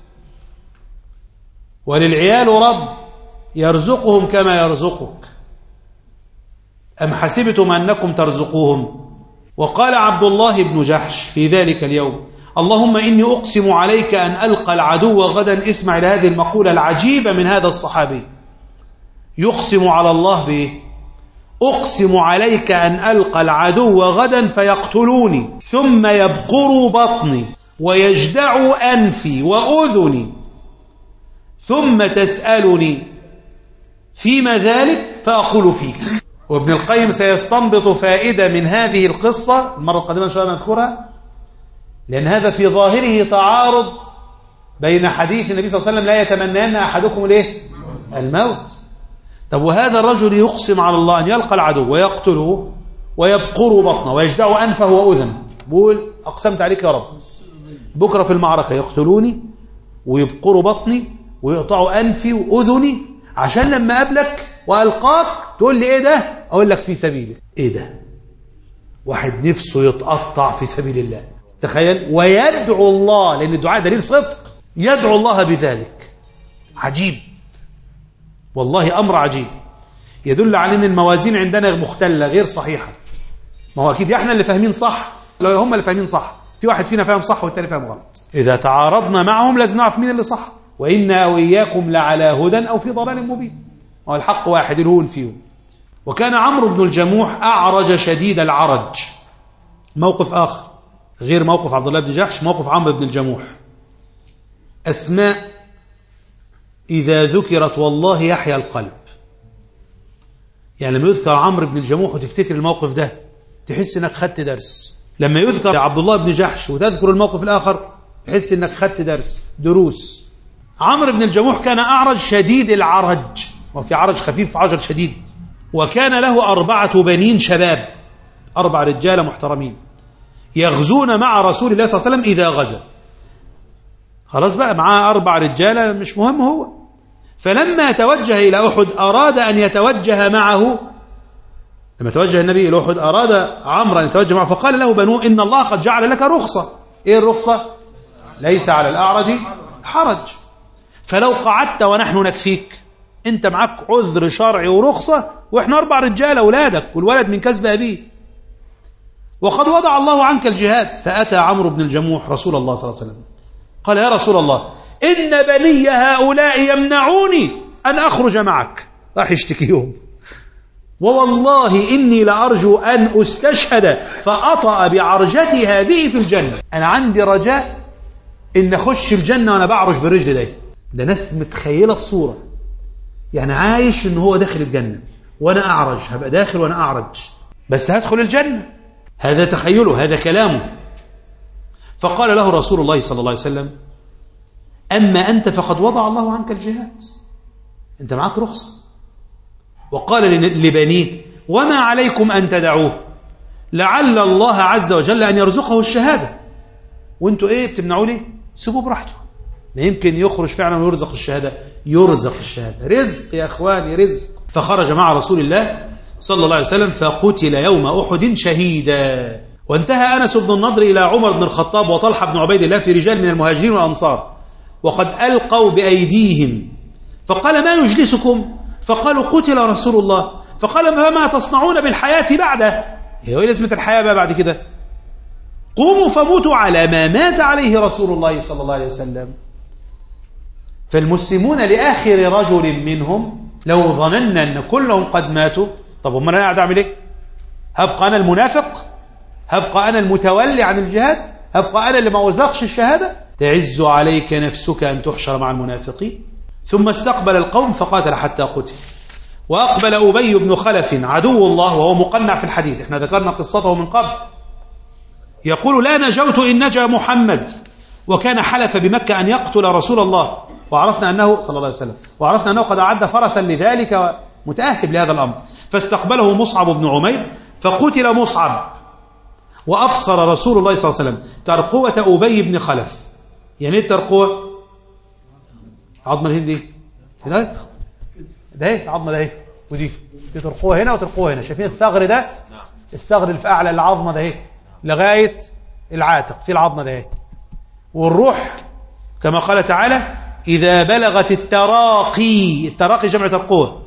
وللعيال رب يرزقهم كما يرزقك، أم حسبتم أنكم ترزقوهم. وقال عبد الله بن جحش في ذلك اليوم اللهم إني أقسم عليك أن ألقى العدو غدا. اسمع إلى هذه المقولة العجيبة من هذا الصحابي، يقسم على الله بإيه؟ أقسم عليك أن ألقى العدو غدا فيقتلوني ثم يبقر بطني ويجدع أنفي وأذني ثم تسألني فيما ذلك فأقول فيك. وابن القيم سيستنبط فائدة من هذه القصة المرة القادمة إن شاء الله نذكرها، لأن هذا في ظاهره تعارض بين حديث النبي صلى الله عليه وسلم لا يتمنين أحدكم الايه؟ الموت. طب وهذا الرجل يقسم على الله أن يلقى العدو ويقتله ويبقر بطنه ويجدع أنفه وأذنه، بقول أقسمت عليك يا رب بكرة في المعركة يقتلوني ويبقروا بطني ويقطعوا أنفي وأذني عشان لما أقابلك وألقاك تقول لي إيه ده؟ أقول لك في سبيلك. إيه ده؟ واحد نفسه يتقطع في سبيل الله، تخيل. ويدعو الله، لأن الدعاء دليل صدق، يدعو الله بذلك. عجيب والله، أمر عجيب يدل على أن الموازين عندنا مختلة غير صحيحة. ما هو أكيد إحنا اللي فاهمين صح، لو هم اللي فاهمين صح في واحد فينا فاهم صح والتاني فاهم غلط. إذا تعارضنا معهم لازم نعرف مين اللي صح. وإنا وإياكم لعلى هدى أو في ضلال مبين، والحق واحد اللي هو فيهم. وكان عمرو بن الجموح أعرج شديد العرج. موقف آخر غير موقف عبد الله بن جحش، موقف عمرو بن الجموح. أسماء إذا ذكرت والله يحيا القلب. يعني لما يذكر عمرو بن الجموح وتفتكر الموقف ده تحس انك خدت درس. لما يذكر عبد الله بن جحش وتذكر الموقف الآخر تحس انك خدت درس دروس. عمرو بن الجموح كان أعرج شديد العرج، وفي عرج خفيف عرج شديد. وكان له أربعة بنين شباب، أربع رجال محترمين يغزون مع رسول الله صلى الله عليه وسلم إذا غزا. خلاص بقى معاه أربع رجالة مش مهم هو. فلما توجه إلى أحد أراد أن يتوجه معه. لما توجه النبي إلى أحد أراد عمرو أن يتوجه معه، فقال له بنوه إن الله قد جعل لك رخصة. إيه الرخصة؟ ليس على الأعرج حرج. فلو قعدت ونحن نكفيك، أنت معك عذر شرعي ورخصة وإحنا أربع رجال أولادك والولد من كسب أبيه، وقد وضع الله عنك الجهاد. فأتى عمرو بن الجموح رسول الله صلى الله عليه وسلم قال يا رسول الله إن بني هؤلاء يمنعوني أن أخرج معك. راح يشتكيهم، ووالله إني لأرجو أن أستشهد فأطأ بعرجتي هذه في الجنة. أنا عندي رجاء إن أخش الجنة وأنا بعرج بالرجل ده. ده ناس متخيلة الصورة، يعني عايش إن هو داخل الجنة وأنا أعرج، هبقى داخل وأنا أعرج بس هدخل الجنة. هذا تخيله، هذا كلامه. فقال له رسول الله صلى الله عليه وسلم أما أنت فقد وضع الله عنك الجهاد، أنت معك رخصة. وقال لبنيه وما عليكم أن تدعوه لعل الله عز وجل أن يرزقه الشهادة، وانتوا إيه بتمنعوا ليه؟ سيبوه براحته، ما يمكن يخرج فعلا ويرزق الشهادة. يرزق الشهادة، رزق يا أخواني، رزق. فخرج مع رسول الله صلى الله عليه وسلم فقتل يوم أحد شهيدا. وانتهى أنس بن النضر إلى عمر بن الخطاب وطلحة بن عبيد الله في رجال من المهاجرين والأنصار وقد ألقوا بأيديهم، فقال ما يجلسكم؟ فقالوا قتل رسول الله. فقال ما تصنعون بالحياة بعده؟ ايه لازمة الحياة بقى بعد كده؟ قوموا فموتوا على ما مات عليه رسول الله صلى الله عليه وسلم. فالمسلمون لآخر رجل منهم لو ظننا أن كلهم قد ماتوا، طب وما أنا قاعد أعمل إيه؟ هبقى أنا المنافق؟ هبقى أنا المتولي عن الجهاد؟ هبقى أنا اللي ما وزقش الشهادة؟ تعز عليك نفسك أن تحشر مع المنافقين. ثم استقبل القوم فقاتل حتى قتل. وأقبل أبي بن خلف عدو الله وهو مقنع في الحديث، احنا ذكرنا قصته من قبل، يقول لا نجوت إن نجا محمد، وكان حلف بمكة أن يقتل رسول الله، وعرفنا أنه صلى الله عليه وسلم وعرفنا أنه قد أعد فرسا لذلك متأهب لهذا الأمر. فاستقبله مصعب بن عمير فقتل مصعب. وأبصر رسول الله صلى الله عليه وسلم ترقوة أبي بن خلف. يعني ايه الترقوة؟ عظمة الهندي ده ده ايه عظمة ده ايه ودي دي ترقوة هنا وترقوة هنا. شايفين الثغر ده؟ الثغر اللي في أعلى العظمة ده ايه لغاية العاتق في العظمة ده ايه. والروح كما قال تعالى إذا بلغت التراقي، التراقي جمع ترقوة،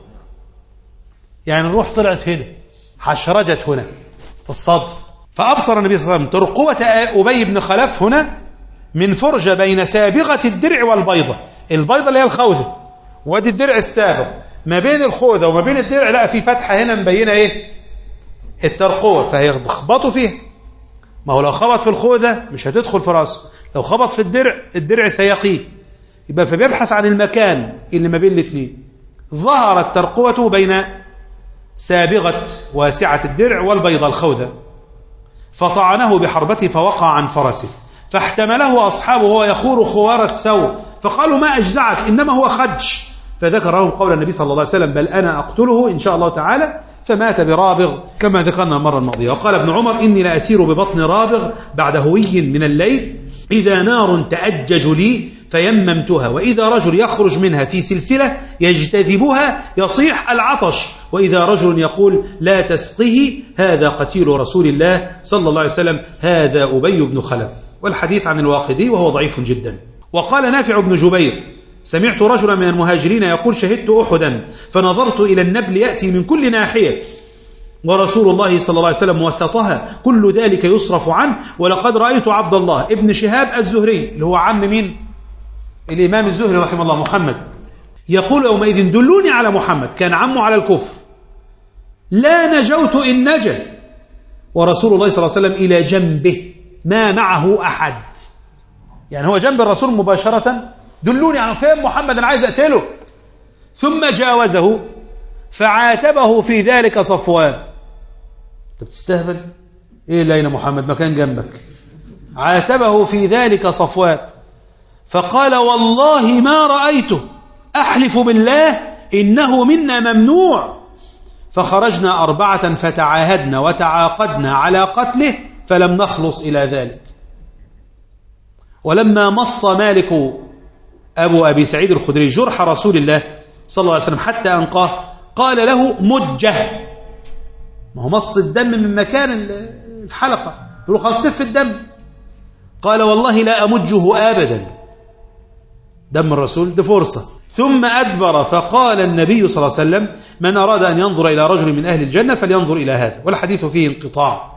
يعني الروح طلعت هنا حشرجت هنا في الصدر. فأبصر النبي صلى الله عليه وسلم ترقوة أبي بن خلف هنا من فرجة بين سابغة الدرع والبيضة. البيضة اللي هي الخوذة، وادي الدرع السابغ، ما بين الخوذة وما بين الدرع لا في فتحة هنا مبينة ايه الترقوة، فهيخبطوا فيها. ما هو لو خبط في الخوذة مش هتدخل في راسه، لو خبط في الدرع الدرع سيقيه، يبقى فبيبحث عن المكان اللي ما بين الاثنين. ظهرت ترقوة بين سابغة واسعة الدرع والبيضة الخوذة، فطعنه بحربته فوقع عن فرسه، فاحتمله أصحابه وهو يخور خوار الثور، فقالوا ما أجزعك إنما هو خدش. فذكر لهم قول النبي صلى الله عليه وسلم بل أنا أقتله إن شاء الله تعالى، فمات برابغ كما ذكرنا المرة الماضية. وقال ابن عمر إني لأسير ببطن رابغ بعد هوي من الليل إذا نار تأجج لي فيممتها، وإذا رجل يخرج منها في سلسلة يجتذبها يصيح العطش، وإذا رجل يقول لا تسقه هذا قتيل رسول الله صلى الله عليه وسلم هذا أبي بن خلف. والحديث عن الواقدي وهو ضعيف جدا. وقال نافع بن جبير سمعت رجلا من المهاجرين يقول شهدت أحدا فنظرت إلى النبل يأتي من كل ناحية ورسول الله صلى الله عليه وسلم وسطها، كل ذلك يصرف عنه. ولقد رأيت عبد الله ابن شهاب الزهري اللي هو عم مين؟ الإمام الزهري رحمه الله محمد، يقول يومئذ دلوني على محمد، كان عمه على الكفر، لا نجوت إن نجا، ورسول الله صلى الله عليه وسلم إلى جنبه ما معه أحد. يعني هو جنب الرسول مباشرة، دلوني على فين محمد أنا عايز أقتله. ثم جاوزه فعاتبه في ذلك صفوان. أنت بتستهبل؟ إيه لين محمد ما كان جنبك؟ عاتبه في ذلك صفوان فقال والله ما رأيته، أحلف بالله إنه منا ممنوع. فخرجنا أربعة فتعاهدنا وتعاقدنا على قتله فلم نخلص إلى ذلك. ولما مص مالك أبو أبي سعيد الخدري جرح رسول الله صلى الله عليه وسلم حتى أنقاه قال له مجه، ما هو مص الدم من مكان الحلقة، يقول له خلاص تف الدم، قال والله لا أمجه أبدا، دم الرسول ده فرصة. ثم أدبر فقال النبي صلى الله عليه وسلم من أراد أن ينظر إلى رجل من أهل الجنة فلينظر إلى هذا، والحديث فيه انقطاع.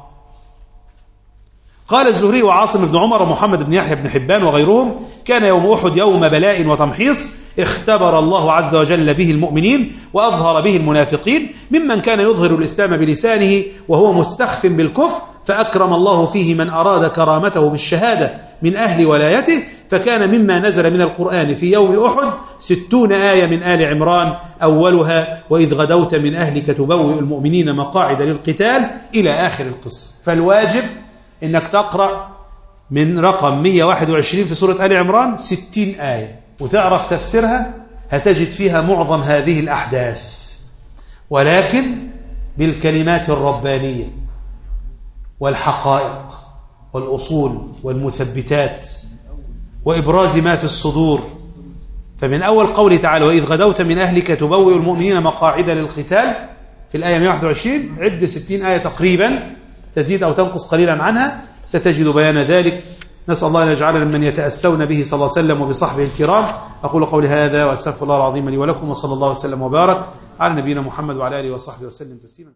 قال الزهري وعاصم بن عمر ومحمد بن يحيى بن حبان وغيرهم كان يوم أحد يوم بلاء وتمحيص اختبر الله عز وجل به المؤمنين وأظهر به المنافقين، ممن كان يظهر الإسلام بلسانه وهو مستخف بالكفر، فأكرم الله فيه من أراد كرامته بالشهادة من أهل ولايته، فكان مما نزل من القرآن في يوم أحد ستون آية من آل عمران، أولها وإذ غدوت من أهلك تبوئ المؤمنين مقاعد للقتال إلى آخر القصة. فالواجب إنك تقرأ من رقم مئة وواحد وعشرين في سورة آل عمران ستين آية وتعرف تفسيرها، هتجد فيها معظم هذه الأحداث، ولكن بالكلمات الربانية والحقائق والأصول والمثبتات وإبراز ما في الصدور. فمن أول قوله تعالى وإذ غدوت من أهلك تبوئ المؤمنين مقاعد للقتال في الآية مئة وواحد وعشرين عد ستين آية تقريبا، تزيد أو تنقص قليلا عنها، ستجد بيان ذلك. نسأل الله أن يجعلنا ممن يتأسون به صلى الله عليه وسلم وبصحبه الكرام. أقول قولي هذا وأستغفر الله العظيم لي ولكم، وصلى الله وسلم وبارك على نبينا محمد وعلى آله وصحبه وسلم تسليما.